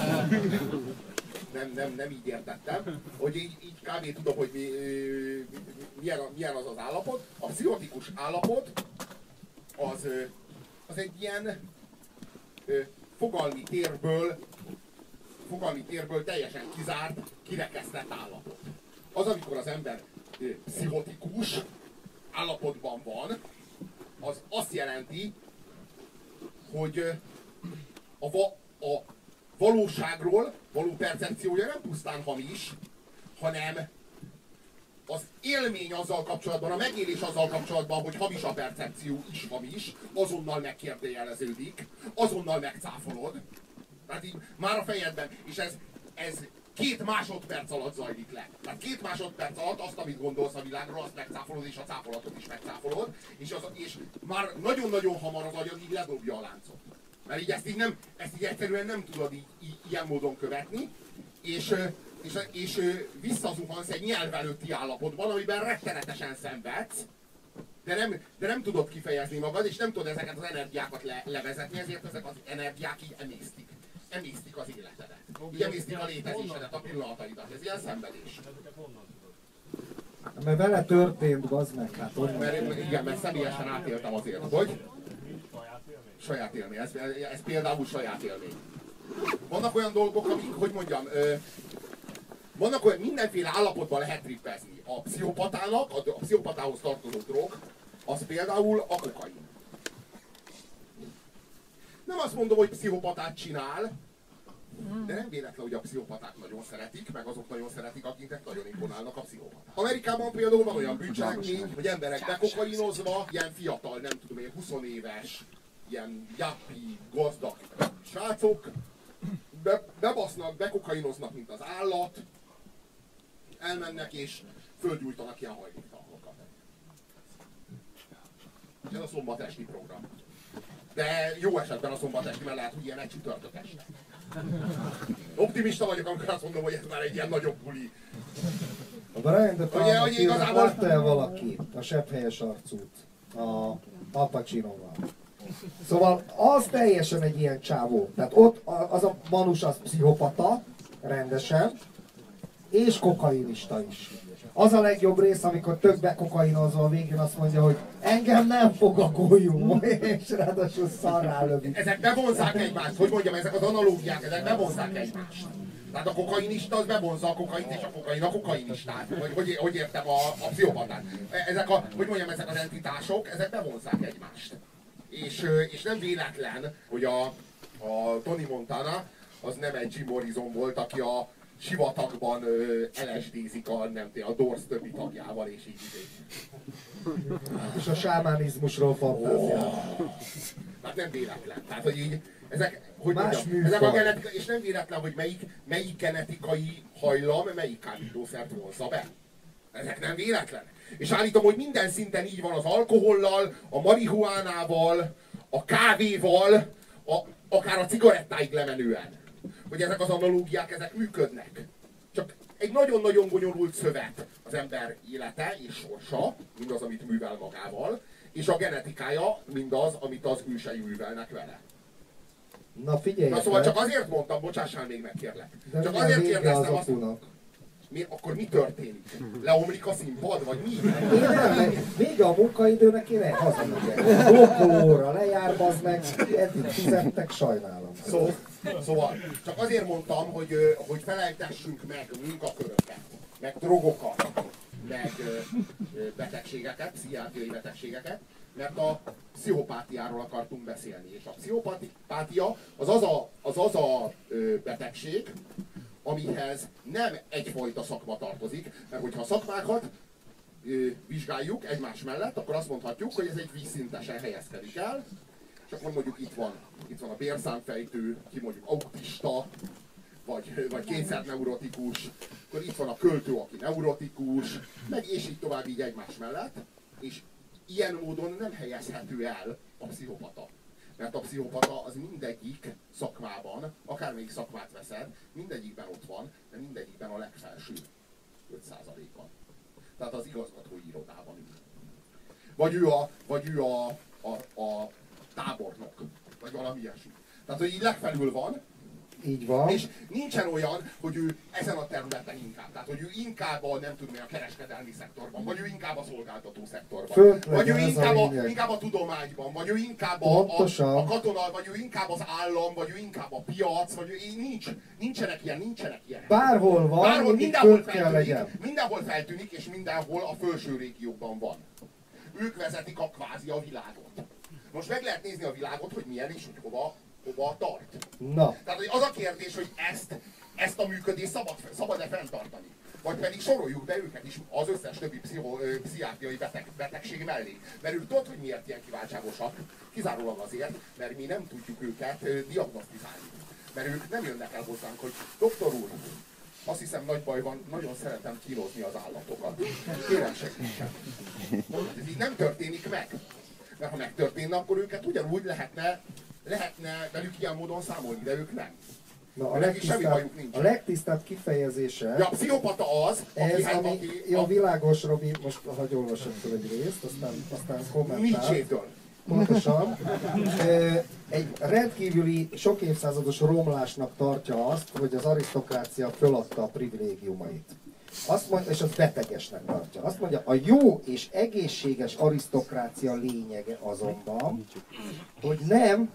Nem így értettem, hogy így kb. Tudom, hogy milyen az az állapot. A pszichotikus állapot az egy ilyen fogalmi térből teljesen kizárt, kirekesztett állapot. Az, amikor az ember pszichotikus állapotban van, az azt jelenti, hogy a valóságról való percepciója nem pusztán hamis, hanem az élmény azzal kapcsolatban, a megélés azzal kapcsolatban, hogy hamis a percepció is hamis, azonnal megkérdőjeleződik, azonnal megcáfolod. Tehát így már a fejedben, és ez 2 másodperc alatt zajlik le. Tehát 2 másodperc alatt azt, amit gondolsz a világról, azt megcáfolod, és a cáfolatot is megcáfolod, és már nagyon-nagyon hamar az agyad így ledobja a láncot. Mert így ezt így egyszerűen nem tudod így ilyen módon követni, és visszazuhansz egy nyelv előtti állapotban, amiben rettenetesen szenvedsz, de nem tudod kifejezni magad, és nem tudod ezeket az energiákat levezetni, ezért ezek az energiák így emésztik. Emésztik az életedet. Így emésztik a létezésedet, a pillanataidat. Ez ilyen szenvedés. Mert vele történt, bazd meg, hát mert személyesen átéltem azért, hogy? Saját élmény. Ez például saját élmény. Vannak olyan dolgok, amik, hogy mondjam, vannak olyan, mindenféle állapotban lehet trippezni. A pszichopatának, a pszichopatához tartozó drog, az például a kokain. Nem azt mondom, hogy pszichopatát csinál, de nem véletlen, hogy a pszichopaták nagyon szeretik, meg azok nagyon szeretik, akiknek nagyon imponálnak a pszichopaták. Amerikában például van olyan bűncselekmény, hogy emberek bekokainozva, ilyen fiatal, nem tudom én, 20 éves, ilyen jappi, gazdag srácok, bebasznak, bekokainoznak, mint az állat, elmennek és földgyújtanak ilyen hajléktalanokat. Ez a szombat esti program. De jó esetben a szombat esti, mert lehet, hogy ilyen egy csütörtök este. Optimista vagyok, amikor azt mondom, hogy ez már egy ilyen nagyobb buli. A Brian De Palma igazából... látta-e valaki a sepphelyes arcút a Pacinoval? Szóval az teljesen egy ilyen csávó. Tehát ott az a manus az pszichopata, rendesen, és kokainista is. Az a legjobb rész, amikor tök bekokainozva a végén azt mondja, hogy engem nem fog a golyó, és ráadásul szarrá lövik. Ezek bevonzák egymást, hogy mondjam, ezek az analógiák, ezek bevonzák egymást. Tehát a kokainista az bevonza a kokaint, és a kokain a kokainistát. Hogy értem a pszichopatát. Ezek ezek az entitások, ezek bevonzák egymást. És nem véletlen, hogy a Tony Montana az nem egy Jim Morrison volt, aki a sivatagban LSD-zik a Doors többi tagjával, és így. És a sámánizmusról fantáziál. Hát nem véletlen. Tehát, hogy így, ezek, hogy Más mondjam, ezek a műfaj. genetika, és nem véletlen, hogy melyik genetikai hajlam, melyik kábítószert vonzza be. Ezek nem véletlen. És állítom, hogy minden szinten így van az alkohollal, a marihuánával, a kávéval, akár a cigarettáig lemenően. Hogy ezek az analógiák, ezek működnek. Csak egy nagyon-nagyon bonyolult szövet az ember élete és sorsa, mindaz, amit művel magával, és a genetikája, mindaz, amit az ősei művelnek vele. Na figyelj! Na szóval csak azért mondtam, bocsássál még meg, kérlek. De Csak milyen azért vége az kérdeztem azt, apunak? akkor mi történik? Leomlik a színpad, vagy mi? Én nem, vége a munkaidőnek, én hazamegyek. A blokkolóra lejár, bazd meg, eddig fizettek, sajnálom. Szóval csak azért mondtam, hogy felejtessünk meg munkaköröket, meg drogokat, meg betegségeket, pszichiátriai betegségeket, mert a pszichopátiáról akartunk beszélni. És a pszichopátia az a betegség, amihez nem egyfajta szakma tartozik, mert hogyha a szakmákat vizsgáljuk egymás mellett, akkor azt mondhatjuk, hogy ez egy vízszintesen helyezkedik el, és akkor mondjuk itt van a bérszámfejtő, ki mondjuk autista, vagy kényszerneurotikus, akkor itt van a költő, aki neurotikus, meg és így tovább így egymás mellett, és ilyen módon nem helyezhető el a pszichopata. Mert a pszichopata az mindegyik szakmában, akármelyik szakmát veszed, mindegyikben ott van, de mindegyikben a legfelső 5%-ban. Tehát az igazgatói irodában ül. Vagy ő a tábornok, vagy valami ilyesmi. Tehát, hogy így legfelül van, Így van. és nincsen olyan, hogy ő ezen a területen inkább. Tehát, hogy ő inkább a, nem tudom, a kereskedelmi szektorban, vagy ő inkább a szolgáltató szektorban. Fönt Vagy ő legyen ez a lényeg. inkább a tudományban, vagy ő inkább a katona, vagy ő inkább az állam, vagy ő inkább a piac, vagy ő, nincsenek ilyen. Bárhol van, Bárhol, mindig fönt kell legyen. mindenhol feltűnik, és mindenhol a felső régióban van. Ők vezetik a kvázi a világot. Most meg lehet nézni a világot, hogy milyen és hogy hova tart. Na, Tehát hogy az a kérdés, hogy ezt a működést szabad-e fenntartani? Vagy pedig soroljuk be őket is az összes többi pszichiátriai betegség mellé. Mert ők tudod, hogy miért ilyen kiváltságosak? Kizárólag azért, mert mi nem tudjuk őket diagnosztizálni. Mert ők nem jönnek el hozzánk, hogy doktor úr, azt hiszem nagy baj van, nagyon szeretem kínozni az állatokat. Kérem segítsen. Ez így nem történik meg. Mert ha megtörténne, akkor őket ugyanúgy lehetne velük ilyen módon számolni, de ők nem. na a legtisztább kifejezése, Ja, a pszichopata az, ez, ami, jó, világos, Robi, most hagyj olvasok fel egy részt, aztán kommentál. Nietzsétől. Pontosan. Egy rendkívüli, sok évszázados romlásnak tartja azt, hogy az arisztokrácia föladta a privilégiumait. Azt mondja, és az betegesnek tartja. Azt mondja, a jó és egészséges arisztokrácia lényege azonban, hogy nem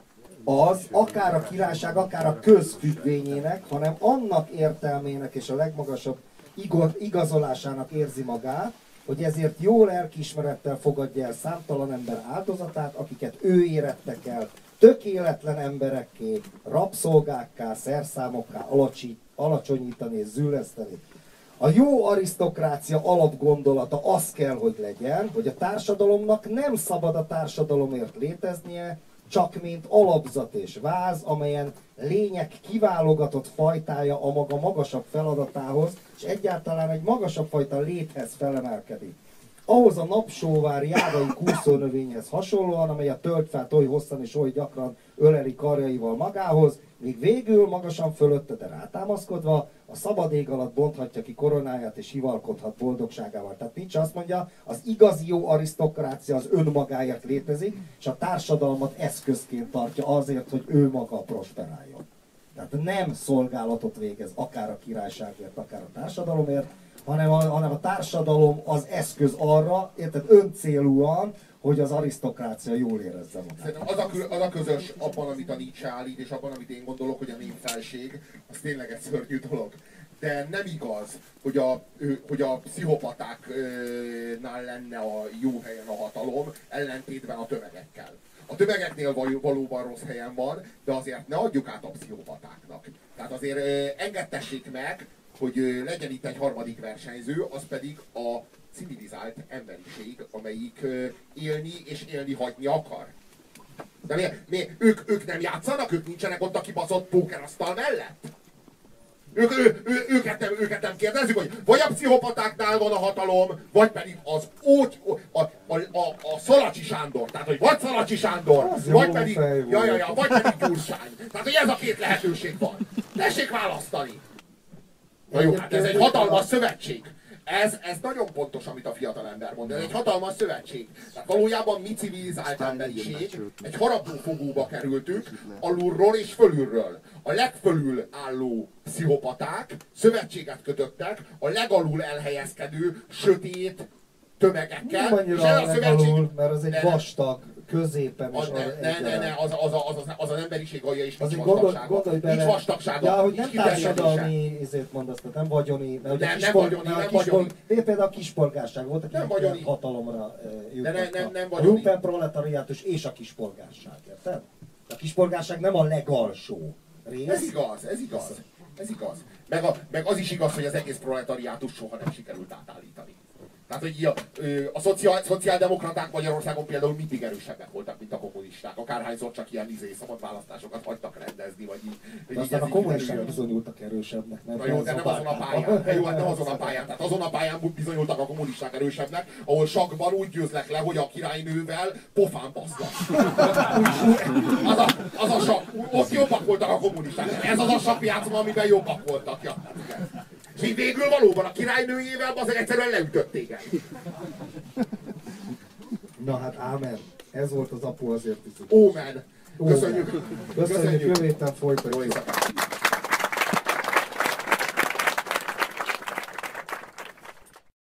az akár a királyság, akár a közfüggvényének, hanem annak értelmének és a legmagasabb igazolásának érzi magát, hogy ezért jó lelkiismerettel fogadja el számtalan ember áldozatát, akiket ő érettek el, tökéletlen emberekké, rabszolgákká, szerszámokká alacsonyítani és zülleszteni. A jó arisztokrácia alapgondolata az kell, hogy legyen, hogy a társadalomnak nem szabad a társadalomért léteznie, csak mint alapzat és váz, amelyen lények kiválogatott fajtája a maga magasabb feladatához, és egyáltalán egy magasabb fajta léthez felemelkedik. Ahhoz a napsóvár jávai kúszónövényhez hasonlóan, amely a tölgyfát oly hosszan és oly gyakran öleli karjaival magához, míg végül magasan fölötte, de rátámaszkodva, a szabad ég alatt bonthatja ki koronáját és hivalkodhat boldogságával. Tehát Nietzsche azt mondja, az igazi jó arisztokrácia az önmagáért létezik, és a társadalmat eszközként tartja azért, hogy ő maga prosperáljon. Tehát nem szolgálatot végez akár a királyságért, akár a társadalomért, hanem a társadalom az eszköz arra, érted, öncélúan, hogy az arisztokrácia jól érezze magát. Szerintem az a közös abban, amit a Nietzsche állít, és abban, amit én gondolok, hogy a népfelség, az tényleg egy szörnyű dolog. De nem igaz, hogy a pszichopatáknál lenne a jó helyen a hatalom, ellentétben a tömegekkel. A tömegeknél valóban rossz helyen van, de azért ne adjuk át a pszichopatáknak. Tehát azért engedtessék meg, hogy legyen itt egy harmadik versenyző, az pedig a civilizált emberiség, amelyik élni és élni hagyni akar. De ők nem játszanak? Ők nincsenek ott a kibaszott pókerasztal mellett? Őket nem kérdezzük, hogy vagy a pszichopatáknál van a hatalom, vagy pedig a Szalacsi Sándor. Tehát, hogy vagy Szalacsi Sándor, vagy pedig, vagy pedig Gyurcsány. Tehát, hogy ez a két lehetőség van. Tessék választani! Na jó, hát ez egy hatalmas szövetség. Ez nagyon pontos, amit a fiatalember mond. Ez egy hatalmas szövetség. Tehát valójában mi civilizált emberiség egy harapófogóba kerültünk, alulról és fölülről. A legfölül álló pszichopaták szövetséget kötöttek a legalul elhelyezkedő, sötét tömegekkel. Nem annyira a legalul, mert az egy vastag, középen is az az emberiség alja is nincs vastagsága. Nincs vastagsága. Ja, hogy nem társadalmi mondazt, nem vagyoni, mert ugye nem vagyoni. Például a kispolgárság volt, aki hatalomra jutottak. A lumpenproletariátus és a kispolgárság, érted? A kispolgárság nem a legalsó rész. Ez igaz. Meg az is igaz, hogy az egész proletariátus soha nem sikerült átállítani. Tehát, hogy a szociáldemokraták Magyarországon például mindig erősebbek voltak, mint a kommunisták. Akárhányszor csak ilyen szabad választásokat hagytak rendezni, vagy így. De aztán a kommunisták bizonyultak erősebbnek, nem? Na jó, de nem azon a pályán. Jó, hát nem azon a pályán. Tehát azon a pályán bizonyultak a kommunisták erősebbnek, ahol sakkban úgy győzlek le, hogy a királynővel pofán baszlak. Az a sakk. Ott jobbak voltak a kommunisták. Ez az a sakkjátszma, amiben jobbak voltak. Ja. És így végül valóban a királynőjével azért egyszerűen leütött téged. Na hát ámen. Ez volt az apu azért is. Ómen. Köszönjük. Köszönjük. Jövő héten folytatjuk. Jó éjszakát.